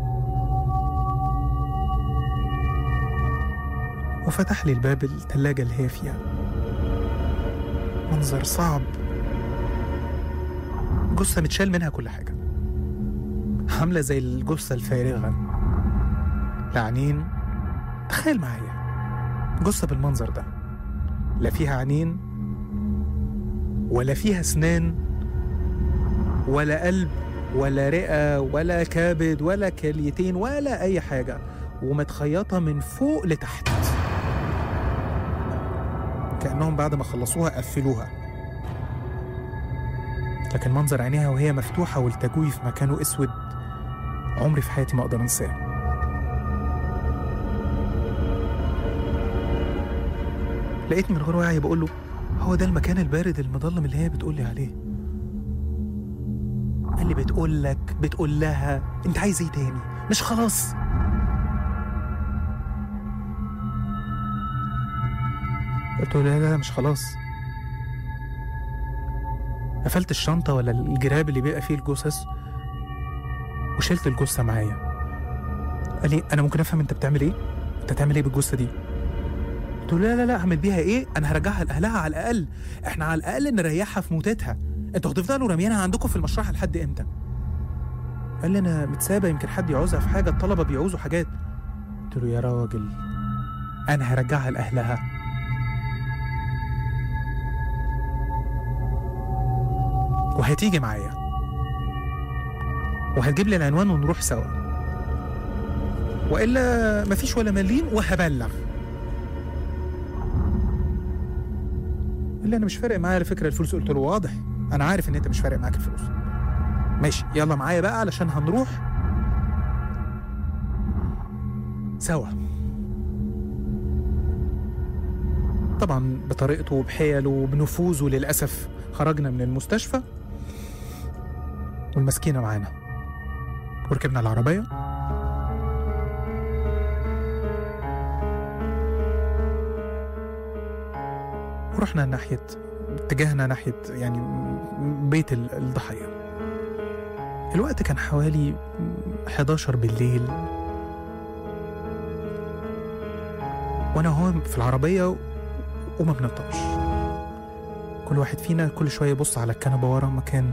وفتح لي الباب الثلاجه اللي هي فيها. منظر صعب، جثه متشال منها كل حاجه، عامله زي الجثه الفارغه، لا عينين. تخيل معايا جثه بالمنظر ده، لا فيها عينين ولا فيها اسنان ولا قلب ولا رئه ولا كبد ولا كليتين ولا اي حاجه، ومتخيطه من فوق لتحت كانهم بعد ما خلصوها قفلوها، لكن منظر عينيها وهي مفتوحه والتجويف مكانه اسود عمري في حياتي ما اقدر انساه. لقيتني من غير وعي بقول له هو ده المكان البارد المظلم اللي هي بتقول لي عليه؟ قال لي بتقول لك بتقول لها انت عايز ايه تاني؟ مش خلاص؟ قلت له لا لا مش خلاص. قفلت الشنطه ولا الجراب اللي بيبقى فيه الجثث وشلت الجثه معايا. قال لي انا ممكن افهم انت بتعمل ايه؟ انت هتعمل ايه بالجثه دي؟ قلت له لا لا لا اعمل بيها ايه؟ انا هرجعها لاهلها على الاقل، احنا على الاقل نريحها في موتتها، انتوا هتفضلوا راميينها عندكم في المشرحه لحد امتى؟ قال لي انا متسابه يمكن حد يعوزها في حاجه، الطلبه بيعوزوا حاجات. قلت له يا راجل انا هرجعها لاهلها. وهتيجي معايا وهتجيب لي العنوان ونروح سوا، والا مفيش ولا مليم وهبلغ. اللي انا مش فارق معايا على فكره الفلوس. قلت له واضح انا عارف ان انت مش فارق معاك الفلوس، ماشي يلا معايا بقى علشان هنروح سوا. طبعا بطريقته وبحيله وبنفوذه للاسف خرجنا من المستشفى والمسكينه معانا، وركبنا العربيه ورحنا ناحيه اتجاهنا ناحية يعني بيت الضحية. الوقت كان حوالي حداشر بالليل، وأنا هو في العربية وما بنطقش. كل واحد فينا كل شوية يبص على الكنبة ورا مكان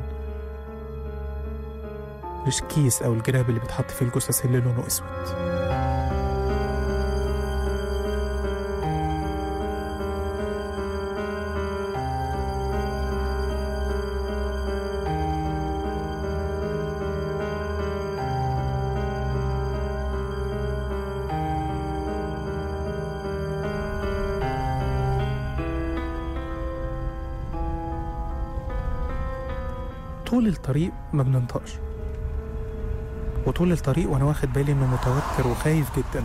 الكيس أو الجراب اللي بيتحط فيه الجثث اللي لونه أسود. طول الطريق ما بننطقش، وطول الطريق وانا واخد بالي انه متوتر وخايف جدا.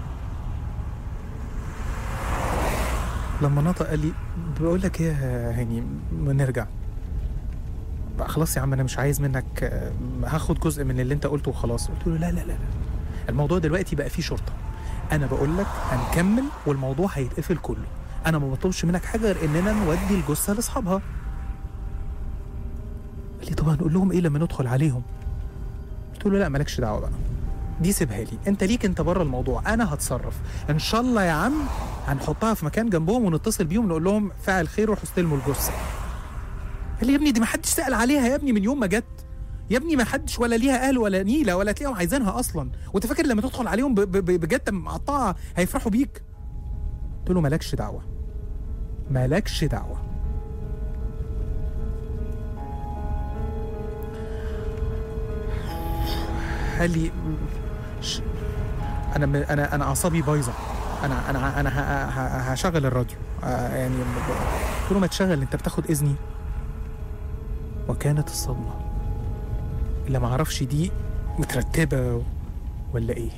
لما نطق قال لي بقول لك ايه يا هاني، ما نرجع بقى خلاص يا عم، انا مش عايز منك، هاخد جزء من اللي انت قلته وخلاص. قلت له لا لا لا لا، الموضوع دلوقتي بقى فيه شرطه، انا بقول لك هنكمل والموضوع هيتقفل كله، انا ما بطلبش منك حاجه غير اننا نودي الجثه لاصحابها. قال لي طب هنقول لهم ايه لما ندخل عليهم؟ قلت له لا مالكش دعوه بقى، دي سيبها لي، انت ليك انت بره الموضوع، انا هتصرف ان شاء الله يا عم. هنحطها في مكان جنبهم ونتصل بيهم نقول لهم فعل خير روحوا استلموا الجثه. قال لي يا ابني دي ما حدش سأل عليها يا ابني من يوم ما جت يا ابني، ما حدش ولا ليها اهل ولا نيله ولا تلاقيهم عايزينها اصلا، وانت فاكر لما تدخل عليهم بجد مقطعه هيفرحوا بيك؟ قلت له مالكش دعوه مالكش دعوه. قال لي ش... انا انا انا اعصابي بايظه، انا انا انا ه... ه... هشغل الراديو آه يعني. قلت له ما تشغل، انت بتاخد اذني؟ وكانت الصدمه اللي ما اعرفش دي مترتبه ولا ايه.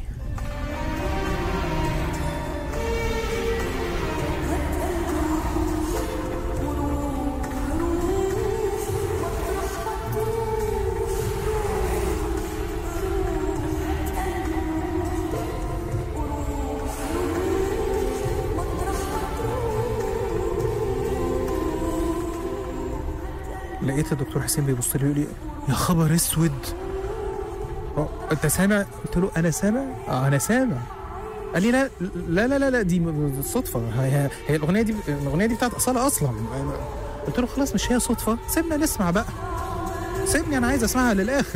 لقيت الدكتور حسين بيبص لي يقول لي يا خبر اسود، انت سامع؟ قلت له انا سامع اه انا سامع. قال لي لا لا لا لا, لا دي صدفه، هي, هي الاغنيه دي الاغنيه دي بتاعت اصاله اصلا. قلت له خلاص مش هي صدفه، سيبنا نسمع بقى، سيبني انا عايز اسمعها للاخر.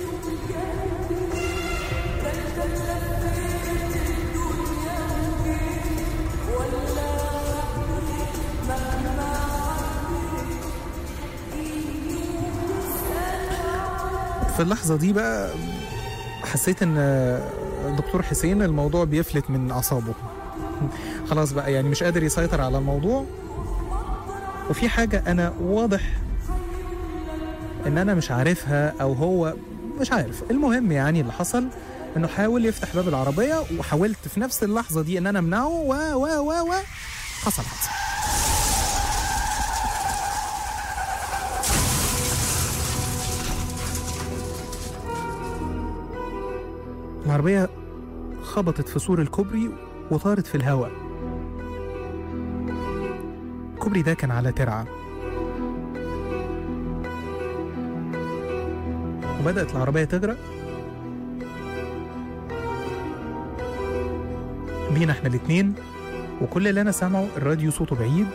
في اللحظة دي بقى حسيت ان الدكتور حسين الموضوع بيفلت من أعصابه خلاص بقى، يعني مش قادر يسيطر على الموضوع. وفي حاجة أنا واضح إن أنا مش عارفها أو هو مش عارف. المهم يعني اللي حصل إنه حاول يفتح باب العربية، وحاولت في نفس اللحظة دي إن أنا أمنعه و و و و حصل حادثة. العربية خبطت في سور الكوبري وطارت في الهواء. الكوبري ده كان على ترعة، وبدأت العربية تغرق بينا احنا الاتنين، وكل اللي انا سامعه الراديو صوته بعيد.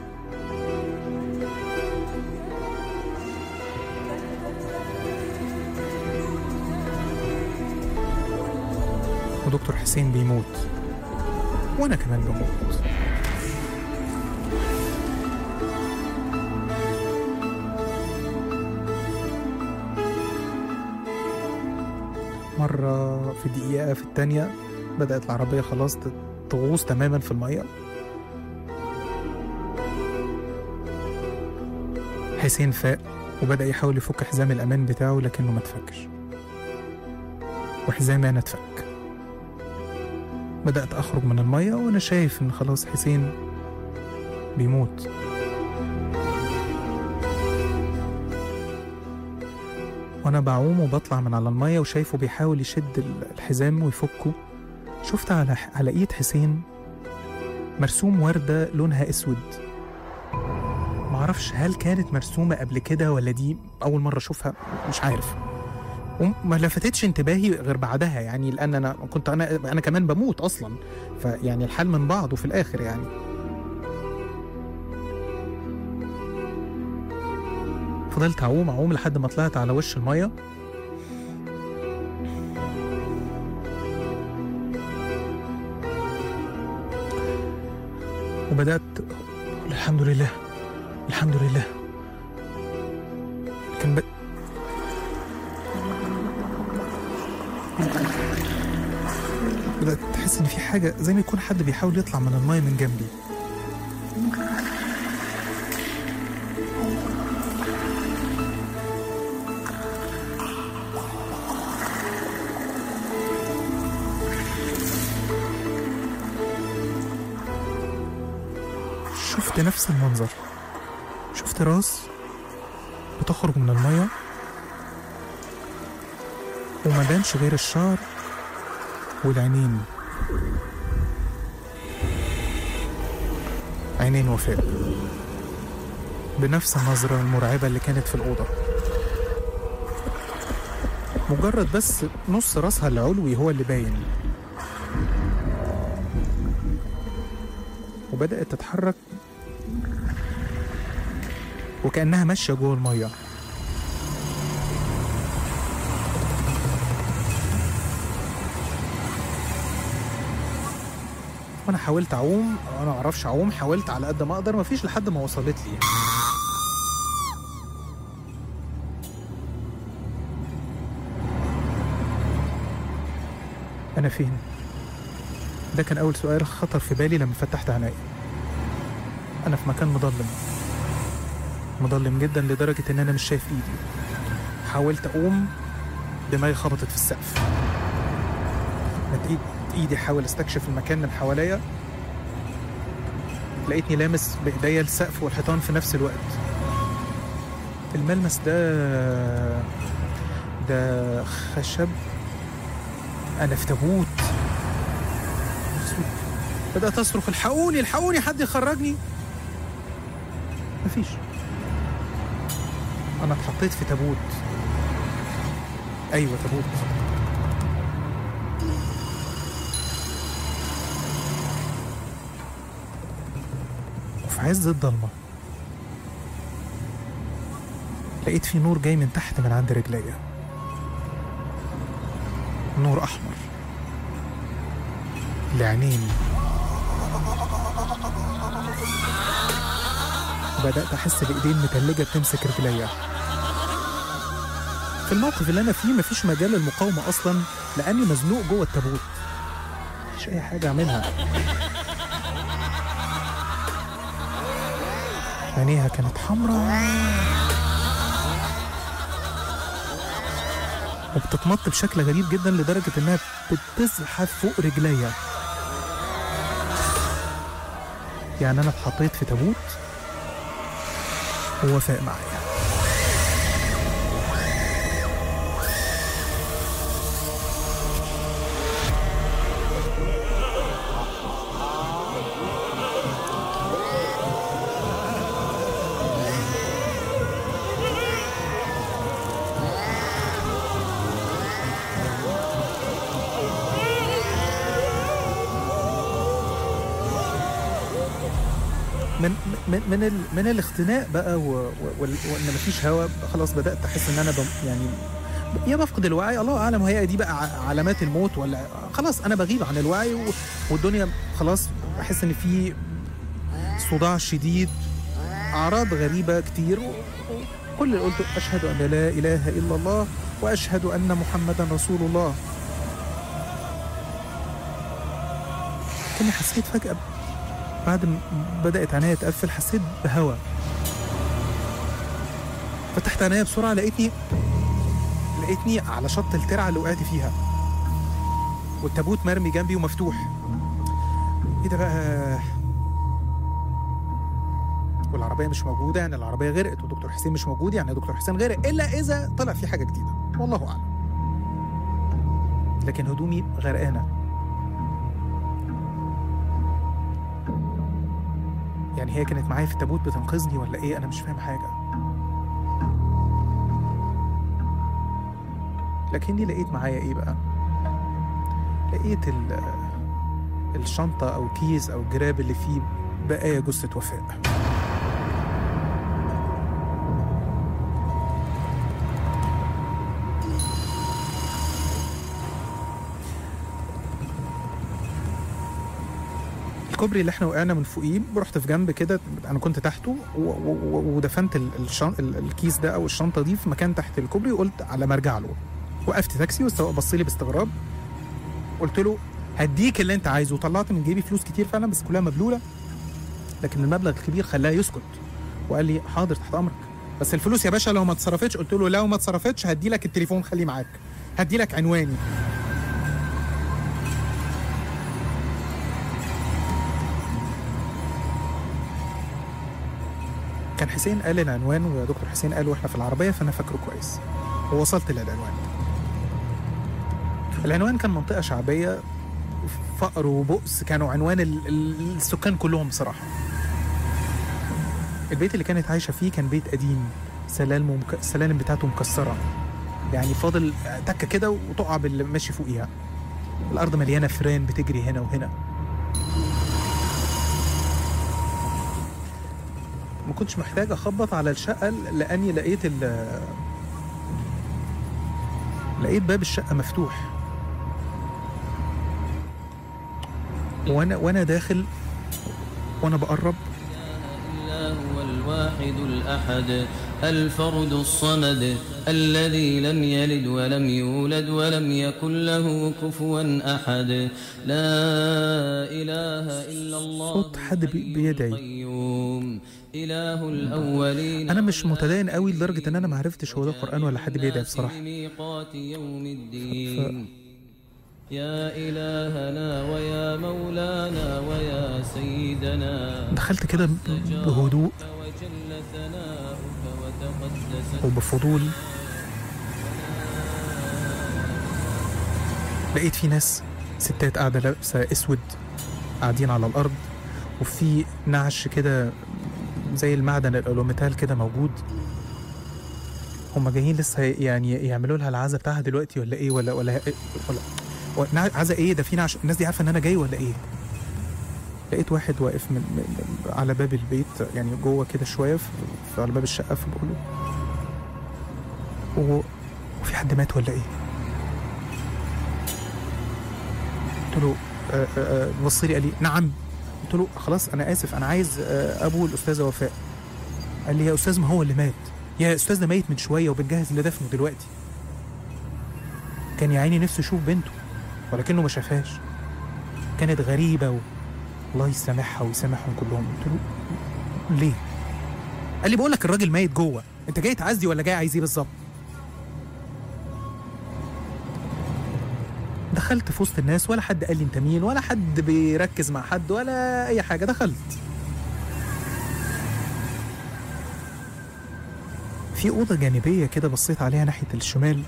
ودكتور حسين بيموت وانا كمان بموت. مرة في دقيقة في التانية بدأت العربية خلاص تغوص تماما في المية. حسين فاق وبدأ يحاول يفك حزام الأمان بتاعه لكنه ما اتفكش، وحزامي أنا اتفك. بدأت أخرج من المية وأنا شايف إن خلاص حسين بيموت. وأنا بعوم وبطلع من على المية وشايفه بيحاول يشد الحزام ويفكه. شفت على على إيد حسين مرسوم وردة لونها أسود، معرفش معرفش هل كانت مرسومة قبل كده ولا دي أول مرة أشوفها، مش عارف. وما لفتتش انتباهي غير بعدها يعني، لأن أنا كنت أنا أنا كمان بموت أصلا، فيعني الحال من بعضه في الآخر يعني. فضلت أعوم أعوم لحد ما طلعت على وش المية. وبدأت الحمد لله الحمد لله. كان ب... بدأت تحس إن في حاجة زي ما يكون حد بيحاول يطلع من المية من جنبي. شفت نفس المنظر، شفت راس بتخرج من المية وما بانش غير الشعر والعينين، عينين وفاء بنفس النظرة المرعبة اللي كانت في الأوضة. مجرد بس نص راسها العلوي هو اللي باين، وبدأت تتحرك وكأنها ماشية جوه المية. وانا حاولت اعوم، انا معرفش اعوم، حاولت على قد ما اقدر، مفيش لحد ما وصلت لي. انا فين؟ ده كان اول سؤال خطر في بالي لما فتحت عيني. انا في مكان مظلم مظلم جدا لدرجة ان انا مش شايف ايدي. حاولت اقوم، دماغي خبطت في السقف. مديت ايدي حاول استكشف المكان من حواليا، لقيتني لامس بايديا السقف والحيطان في نفس الوقت. الملمس ده ده خشب، انا في تابوت. بدأت اصرخ الحقوني الحقوني حد يخرجني. مفيش. انا اتحطيت في تابوت. ايوه تابوت. وفي عز الضلمه لقيت في نور جاي من تحت من عند رجليا، نور احمر لعينين. بدأت أحس بإيدين متلجة بتمسك رجليا. في الموقف اللي أنا فيه مفيش مجال للمقاومة أصلا، لأني مزنوق جوه التابوت، مفيش أي حاجة أعملها. عينيها كانت حمراء وبتتمط بشكل غريب جدا لدرجة إنها بتزحف فوق رجليا. يعني أنا اتحطيت في تابوت ووفاء معايا. من من من, ال من الاختناق بقى وان مفيش هواء، خلاص بدات احس ان انا يعني يا بفقد الوعي، الله اعلم هي دي بقى علامات الموت ولا خلاص انا بغيب عن الوعي والدنيا خلاص. احس ان في صداع شديد، اعراض غريبه كتير، كل اللي قلته اشهد ان لا اله الا الله واشهد ان محمدا رسول الله. كني حسيت فجاه بعد ما بدأت عينيا تقفل حسيت بهوا. فتحت عينيا بسرعة لقيتني لقيتني على شط الترعة اللي وقعت فيها، والتابوت مرمي جنبي ومفتوح. ايه ده بقى؟ والعربية مش موجودة، يعني العربية غرقت، ودكتور حسين مش موجود، يعني دكتور حسين غرق، إلا إذا طلع في حاجة جديدة، والله أعلم. لكن هدومي غرقانة. يعني هي كانت معايا في التابوت بتنقذني ولا ايه؟ انا مش فاهم حاجه. لكني لقيت معايا ايه بقى؟ لقيت ال الشنطه او الكيس او الجراب اللي فيه بقايا جثه وفاء. الكوبري اللي احنا وقعنا من فوقيه، رحت في جنب كده، انا كنت تحته ودفنت الشن... الكيس ده او الشنطه دي في مكان تحت الكوبري، وقلت على ما ارجع له. وقفت تاكسي والسواق بص لي باستغراب، قلت له هديك اللي انت عايزه، وطلعت من جيبي فلوس كتير فعلا بس كلها مبلوله، لكن المبلغ الكبير خلاه يسكت وقال لي حاضر تحت امرك، بس الفلوس يا باشا لو ما اتصرفتش. قلت له لو ما اتصرفتش هدي لك التليفون خليه معاك، هدي لك عنواني. كان حسين قال العنوان ودكتور حسين قال واحنا في العربيه، فانا فاكره كويس ووصلت للعنوان. العنوان كان منطقه شعبيه، فقر وبؤس كانوا عنوان السكان كلهم بصراحه. البيت اللي كانت عايشه فيه كان بيت قديم، سلالم ومك... السلالم بتاعته مكسره، يعني فاضل تكه كده وتقع باللي ماشي فوقيها. الارض مليانه فران بتجري هنا وهنا. ما كنتش محتاج اخبط على الشقه لاني لقيت ال لقيت باب الشقه مفتوح، وانا وانا داخل وانا بقرب. هو الواحد الأحد الفرد الصمد الذي لم يلد ولم يولد ولم يكن له كفوا أحد. لا إله إلا الله صوت حد بيدعي. إله الأولين. أنا مش متدين قوي لدرجة إن أنا ما عرفتش هو ده قرآن ولا حد بيدعي بصراحة. يوم الدين. يا إلهنا ويا مولانا ويا سيدنا. دخلت كده بهدوء وبفضول، لقيت في ناس ستات قاعدة لابسة اسود قاعدين على الأرض، وفي نعش كده زي المعدن الألوميتال كده موجود. هم جايين لسه يعني يعملوا لها العزا بتاعها دلوقتي ولا ايه؟ ولا ولا ولا عزا ايه ده؟ في نعش. الناس دي عارفه ان انا جاي ولا ايه؟ لقيت واحد واقف من, من على باب البيت، يعني جوه كده شويه في, في على باب الشقه، فبقول له و... وفي حد مات ولا ايه؟ قلت له بص لي قال لي نعم. قلت له خلاص انا اسف، انا عايز ابو الاستاذه وفاء. قال لي يا استاذ ما هو اللي مات، يا استاذ ده ميت من شويه وبنجهز لدفنه دلوقتي. كان يا عيني نفسه يشوف بنته ولكنه ما شافهاش، كانت غريبه و... الله يسامحها ويسامحهم كلهم. قلت له ليه؟ قال لي بقول لك الراجل ميت جوه، انت جاي تعزي ولا جاي عايز ايه بالظبط؟ دخلت في وسط الناس، ولا حد قال لي انت مين، ولا حد بيركز مع حد ولا اي حاجه. دخلت في اوضه جانبيه كده، بصيت عليها ناحيه الشمال.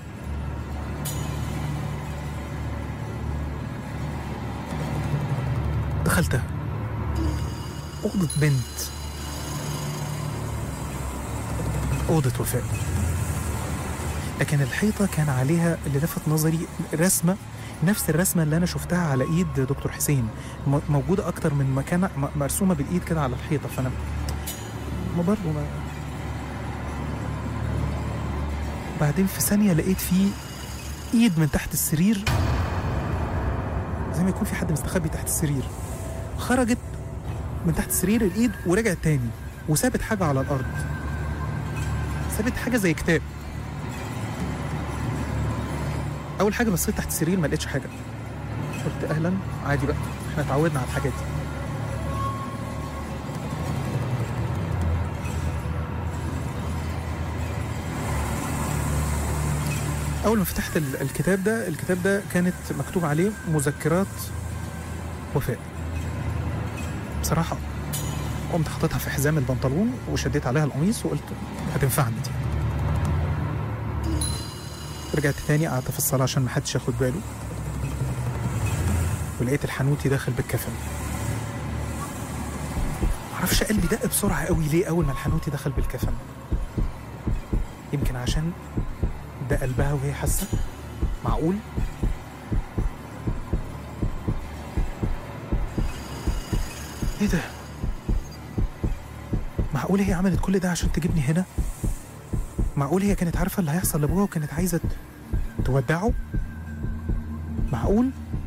دخلتها، اوضه بنت، اوضه وفاء، لكن الحيطه كان عليها اللي لفت نظري رسمه، نفس الرسمه اللي انا شفتها على ايد دكتور حسين، موجوده اكتر من مكان، مرسومه بالايد كده على الحيطه. فانا ما برضه ما بعدين في ثانيه لقيت فيه ايد من تحت السرير، زي ما يكون في حد مستخبي تحت السرير، خرجت من تحت السرير الايد ورجعت تاني وسابت حاجه على الارض، سابت حاجه زي كتاب. اول حاجه بصيت تحت السرير ما لقيتش حاجه، قلت اهلا عادي بقى، احنا اتعودنا على الحاجات دي. اول ما فتحت الكتاب ده، الكتاب ده كانت مكتوب عليه مذكرات وفاء. بصراحه قمت حطيتها في حزام البنطلون وشديت عليها القميص وقلت هتنفعني دي. رجعت تاني قعدت في الصالة عشان محدش ياخد باله، ولقيت الحنوتي داخل بالكفن. معرفش قلبي دق بسرعة قوي ليه أول ما الحنوتي دخل بالكفن. يمكن عشان ده قلبها وهي حاسة. معقول؟ ايه ده؟ معقول هي عملت كل ده عشان تجيبني هنا؟ معقول هي كانت عارفة اللي هيحصل لأبوها وكانت عايزة تودعه؟ معقول؟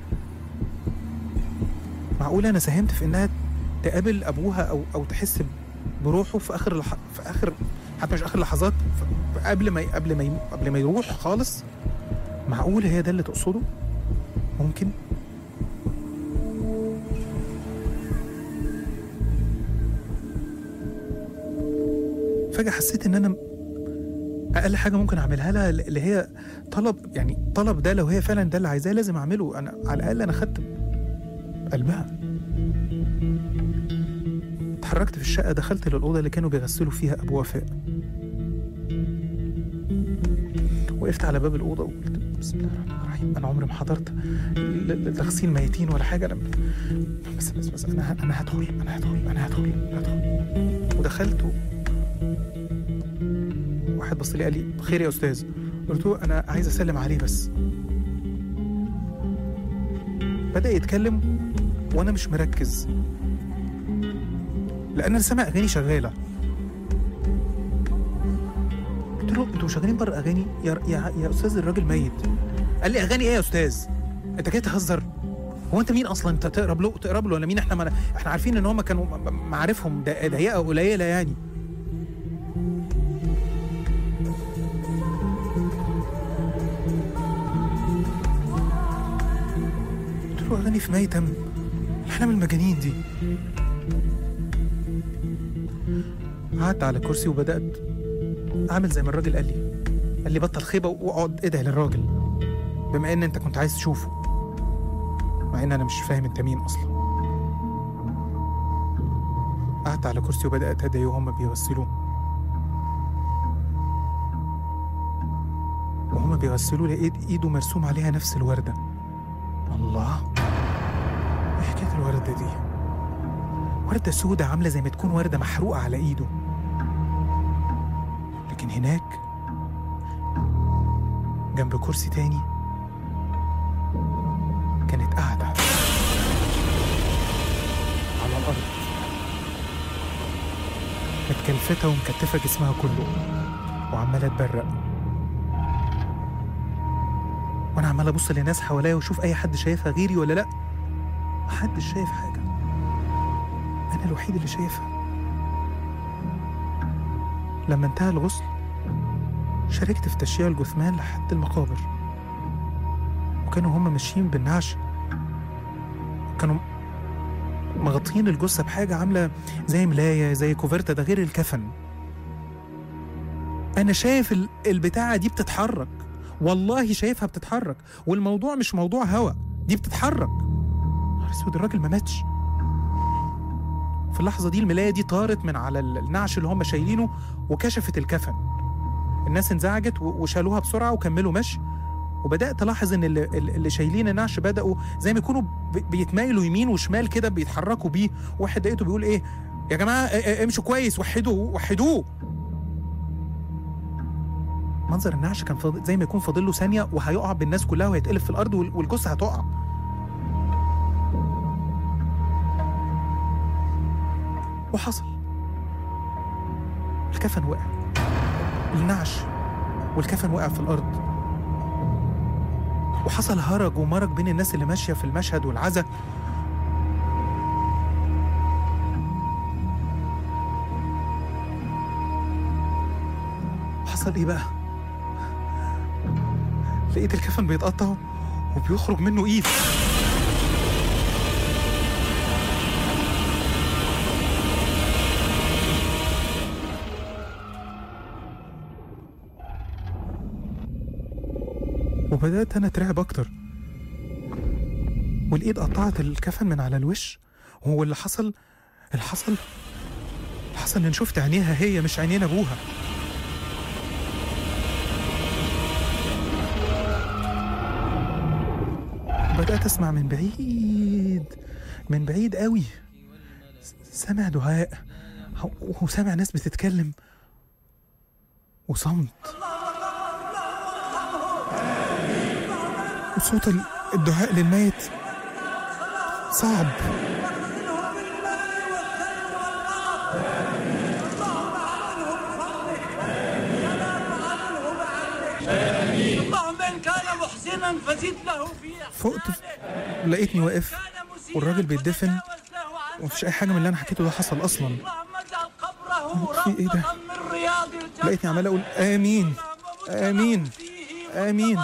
معقول أنا ساهمت في إنها تقابل أبوها أو أو تحس بروحه في آخر الح... في آخر حتى مش آخر لحظات قبل ما قبل ما قبل ما يروح خالص؟ معقول هي ده اللي تقصده؟ ممكن؟ فجأة حسيت إن أنا أقل حاجة ممكن أعملها لها اللي هي طلب، يعني طلب ده لو هي فعلا ده اللي عايزاه لازم أعمله. أنا على الأقل أنا خدت قلبها. اتحركت في الشقة، دخلت للأوضة اللي كانوا بيغسلوا فيها أبو وفاء. وقفت على باب الأوضة وقلت بسم الله الرحمن الرحيم. أنا عمري ما حضرت لتغسيل ميتين ولا حاجة. أنا بس بس بس أنا أنا هدخل أنا هدخل أنا هدخل هدخل ودخلت. واحد بص لي قال لي خير يا أستاذ؟ قلت له أنا عايز أسلم عليه بس. بدأ يتكلم وأنا مش مركز لأن أنا سامع أغاني شغالة. قلت له أنتوا شغالين بره أغاني يا, يا, يا أستاذ؟ الراجل ميت. قال لي أغاني إيه يا أستاذ؟ أنت جاي تهزر؟ هو أنت مين أصلا؟ أنت تقرب له تقرب له ولا مين؟ إحنا ما إحنا عارفين إن هم كانوا معارفهم ضيقة قليلة يعني. قلت له أغاني في ميتم؟ الأحلام المجانين دي. قعدت على كرسي وبدأت أعمل زي ما الراجل قال لي. قال لي بطل خيبة واقعد ادعي للراجل بما إن أنت كنت عايز تشوفه، مع إن أنا مش فاهم أنت مين أصلا. قعدت على كرسي وبدأت أدعي وهم بيغسلوه. وهم بيغسلوه لقيت إيده مرسوم عليها نفس الوردة. الله، إيه حكاية الوردة دي؟ وردة سودة عاملة زي ما تكون وردة محروقة على إيده. لكن هناك جنب كرسي تاني كانت قاعدة على الأرض متكلفتة ومكتفة جسمها كله وعمالة تبرق. وأنا عمال أبص للناس حواليا وأشوف أي حد شايفها غيري ولا لأ. محدش شايف حاجة، أنا الوحيد اللي شايفها. لما انتهى الغسل شاركت في تشييع الجثمان لحد المقابر. وكانوا هم ماشيين بالنعش، كانوا مغطين الجثة بحاجة عاملة زي ملاية زي كوفرتة، ده غير الكفن. أنا شايف البتاعة دي بتتحرك، والله شايفها بتتحرك، والموضوع مش موضوع هوا، دي بتتحرك. نهار اسود، الراجل ما ماتش. في اللحظة دي الملاية دي طارت من على النعش اللي هم شايلينه وكشفت الكفن. الناس انزعجت وشالوها بسرعة وكملوا مشي. وبدأت ألاحظ إن اللي, اللي شايلين النعش بدأوا زي ما يكونوا بيتمايلوا يمين وشمال كده بيتحركوا بيه. واحد لقيته بيقول إيه يا جماعة امشوا كويس، وحدوه وحدوه. منظر النعش كان فاضل زي ما يكون فاضل له ثانية وهيقع بالناس كلها وهيتقلب في الأرض والجثة هتقع. وحصل، الكفن وقع، النعش والكفن وقع في الأرض. وحصل هرج ومرج بين الناس اللي ماشية في المشهد والعزا. حصل إيه بقى؟ لقيت الكفن بيتقطع وبيخرج منه إيد. وبدأت أنا أترعب أكتر، والإيد قطعت الكفن من على الوش. وهو اللي حصل اللي حصل اللي حصل إن شفت عينيها هي مش عينين أبوها. بدأت أسمع من بعيد من بعيد قوي، سمع دعاء وسامع ناس بتتكلم وصمت، وصوت الدعاء للميت صعب. اللهم إن كان محسنا فزد له في فقت لقيتني واقف والراجل بيدفن ومفيش اي حاجه من اللي انا حكيته ده حصل اصلا. في ايه ده؟ لقيتني عمال اقول امين امين امين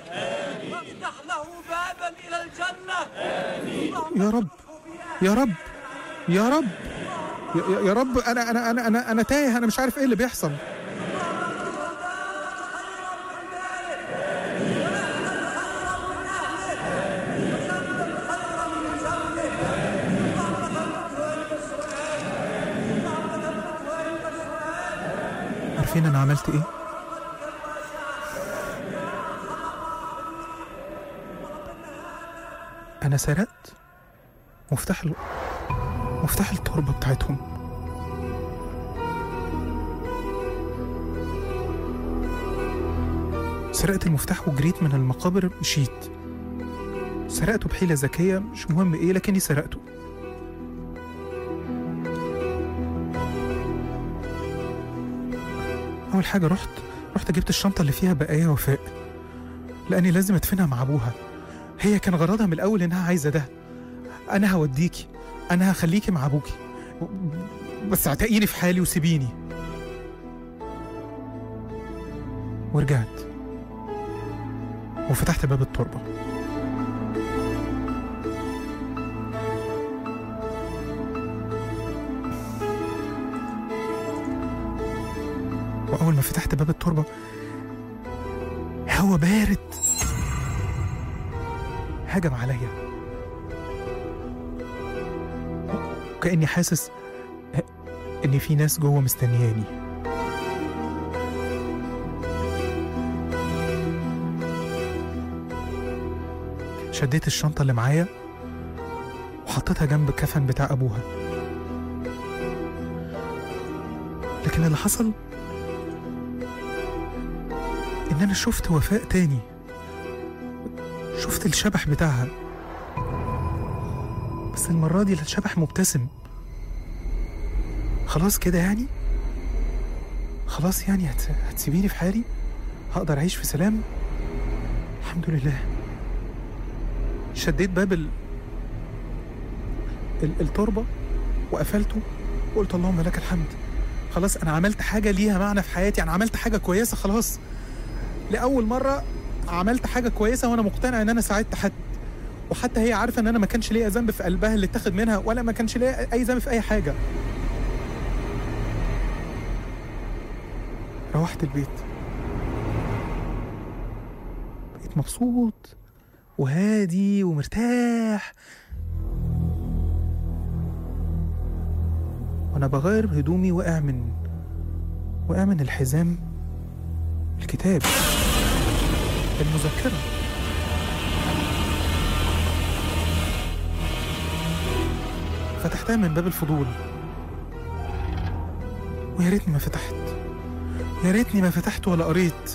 يا رب يا رب يا رب يا, يا رب. انا انا انا انا انا تايه، انا مش عارف ايه اللي بيحصل. عارفين انا عملت ايه؟ انا سرقت مفتاح ال... مفتاح التربة بتاعتهم. سرقت المفتاح وجريت من المقابر، مشيت. سرقته بحيلة ذكية، مش مهم ايه، لكني سرقته. أول حاجة رحت رحت جبت الشنطة اللي فيها بقايا وفاء، لأني لازم أدفنها مع أبوها. هي كان غرضها من الأول إنها عايزة ده. أنا هوديكي، أنا هخليكي مع أبوكي، بس اعتقيني في حالي وسيبيني. ورجعت وفتحت باب التربة. وأول ما فتحت باب التربة هوا بارد هجم عليا، وكأني حاسس إن في ناس جوه مستنياني. شديت الشنطة اللي معايا وحطيتها جنب الكفن بتاع أبوها. لكن اللي حصل إن أنا شفت وفاء تاني، شفت الشبح بتاعها، بس المرة دي الشبح مبتسم. خلاص كده يعني، خلاص يعني هت... هتسيبيني في حالي، هقدر أعيش في سلام، الحمد لله. شديت باب ال... ال... التربة وقفلته وقلت اللهم لك الحمد، خلاص أنا عملت حاجة ليها معنى في حياتي، أنا عملت حاجة كويسة خلاص. لأول مرة عملت حاجة كويسة وأنا مقتنع إن أنا ساعدت حد، وحتى هي عارفة إن أنا ما كانش ليا ذنب في قلبها اللي اتاخد منها، ولا ما كانش ليا أي ذنب في أي حاجة. روحت البيت بقيت مبسوط وهادي ومرتاح، وأنا بغير هدومي وقع من وقع من الحزام الكتاب، المذكرة. فتحتها من باب الفضول، ويا ريتني ما فتحت، يا ريتني ما فتحت ولا قريت.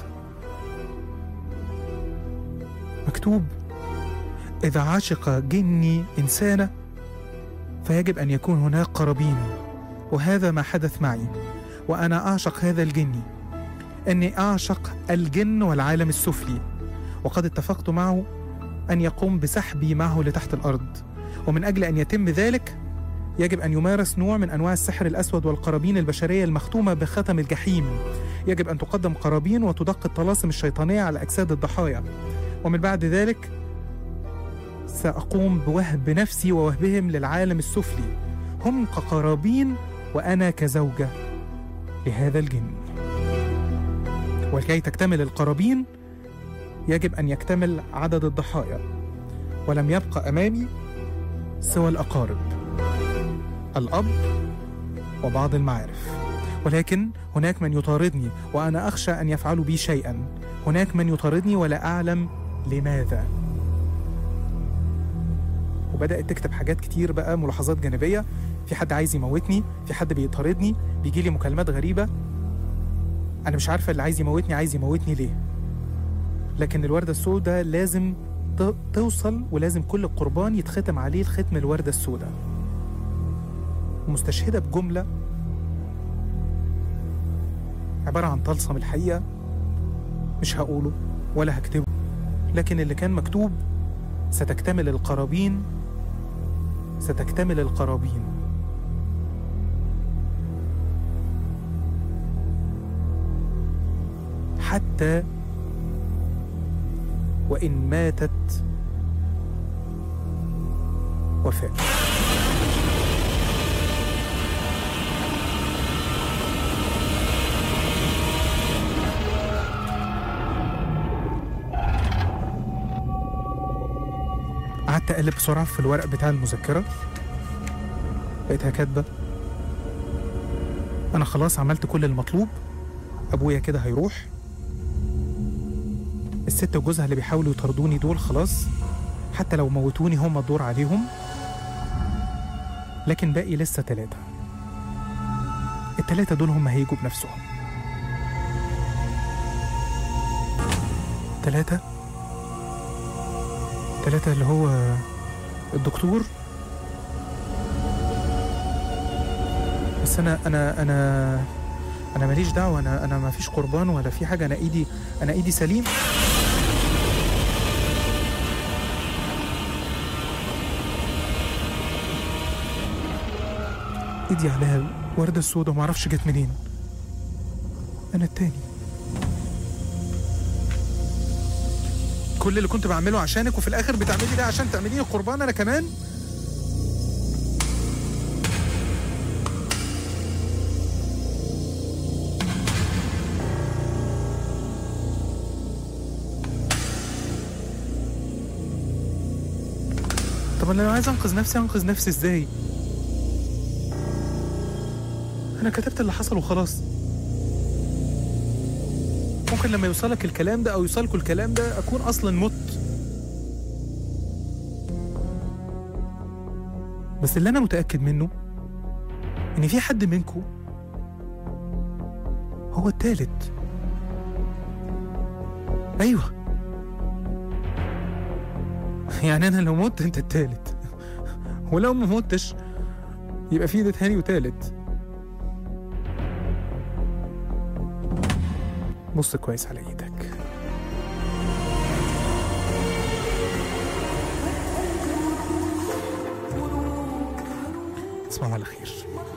مكتوب: إذا عاشق جني إنسانة فيجب أن يكون هناك قرابين، وهذا ما حدث معي، وأنا أعشق هذا الجني، أني أعشق الجن والعالم السفلي، وقد اتفقت معه أن يقوم بسحبي معه لتحت الأرض، ومن أجل أن يتم ذلك يجب أن يمارس نوع من أنواع السحر الأسود والقرابين البشرية المختومة بختم الجحيم. يجب أن تقدم قرابين وتدق الطلاسم الشيطانية على أجساد الضحايا، ومن بعد ذلك سأقوم بوهب نفسي ووهبهم للعالم السفلي، هم كقرابين وأنا كزوجة لهذا الجن. ولكي تكتمل القرابين يجب أن يكتمل عدد الضحايا، ولم يبقى أمامي سوى الأقارب، الأب وبعض المعارف. ولكن هناك من يطاردني وأنا أخشى أن يفعلوا بي شيئا. هناك من يطاردني ولا أعلم لماذا. وبدأت تكتب حاجات كتير بقى، ملاحظات جانبية. في حد عايز يموتني، في حد بيطاردني، بيجي لي مكالمات غريبة. أنا مش عارفة اللي عايز يموتني عايز يموتني ليه، لكن الوردة السوداء لازم توصل، ولازم كل قربان يتختم عليه الختم الوردة السوداء. ومستشهدة بجملة عبارة عن طلسم الحقيقة، مش هقوله ولا هكتبه، لكن اللي كان مكتوب: ستكتمل القرابين، ستكتمل القرابين. حتى وإن ماتت وفاء. قعدت أقلب بسرعة في الورق بتاع المذكرة، لقيتها كاتبة: أنا خلاص عملت كل المطلوب، أبويا كده هيروح، الست وجوزها اللي بيحاولوا يطردوني دول خلاص، حتى لو موتوني هم الدور عليهم، لكن باقي لسه تلاتة. التلاتة دول هم هيجوا بنفسهم. تلاتة تلاتة اللي هو الدكتور. بس أنا أنا أنا أنا ماليش دعوة، أنا أنا ما فيش قربان ولا في حاجة، أنا إيدي أنا إيدي سليم. إيدي عليها الوردة السوداء ومعرفش جت منين. أنا التاني. كل اللي كنت بعمله عشانك وفي الآخر بتعملي ده عشان تعمليني قربان أنا كمان. طب أنا لو عايز أنقذ نفسي أنقذ نفسي إزاي؟ أنا كتبت اللي حصل وخلاص. ممكن لما يوصلك الكلام ده أو يوصلكوا الكلام ده أكون أصلاً مت. بس اللي أنا متأكد منه إن في حد منكم هو التالت. أيوه، يعني أنا لو مت أنت التالت، ولو ما متش يبقى في ده تاني وتالت. بص كويس على ايدك. تصبحوا على خير.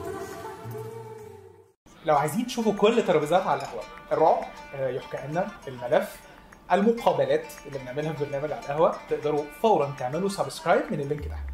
لو عايزين تشوفوا كل ترابيزات على القهوة الرعب، يحكى لنا الملف، المقابلات اللي بنعملها في برنامج على القهوة، تقدروا فورا تعملوا سبسكرايب من اللينك ده.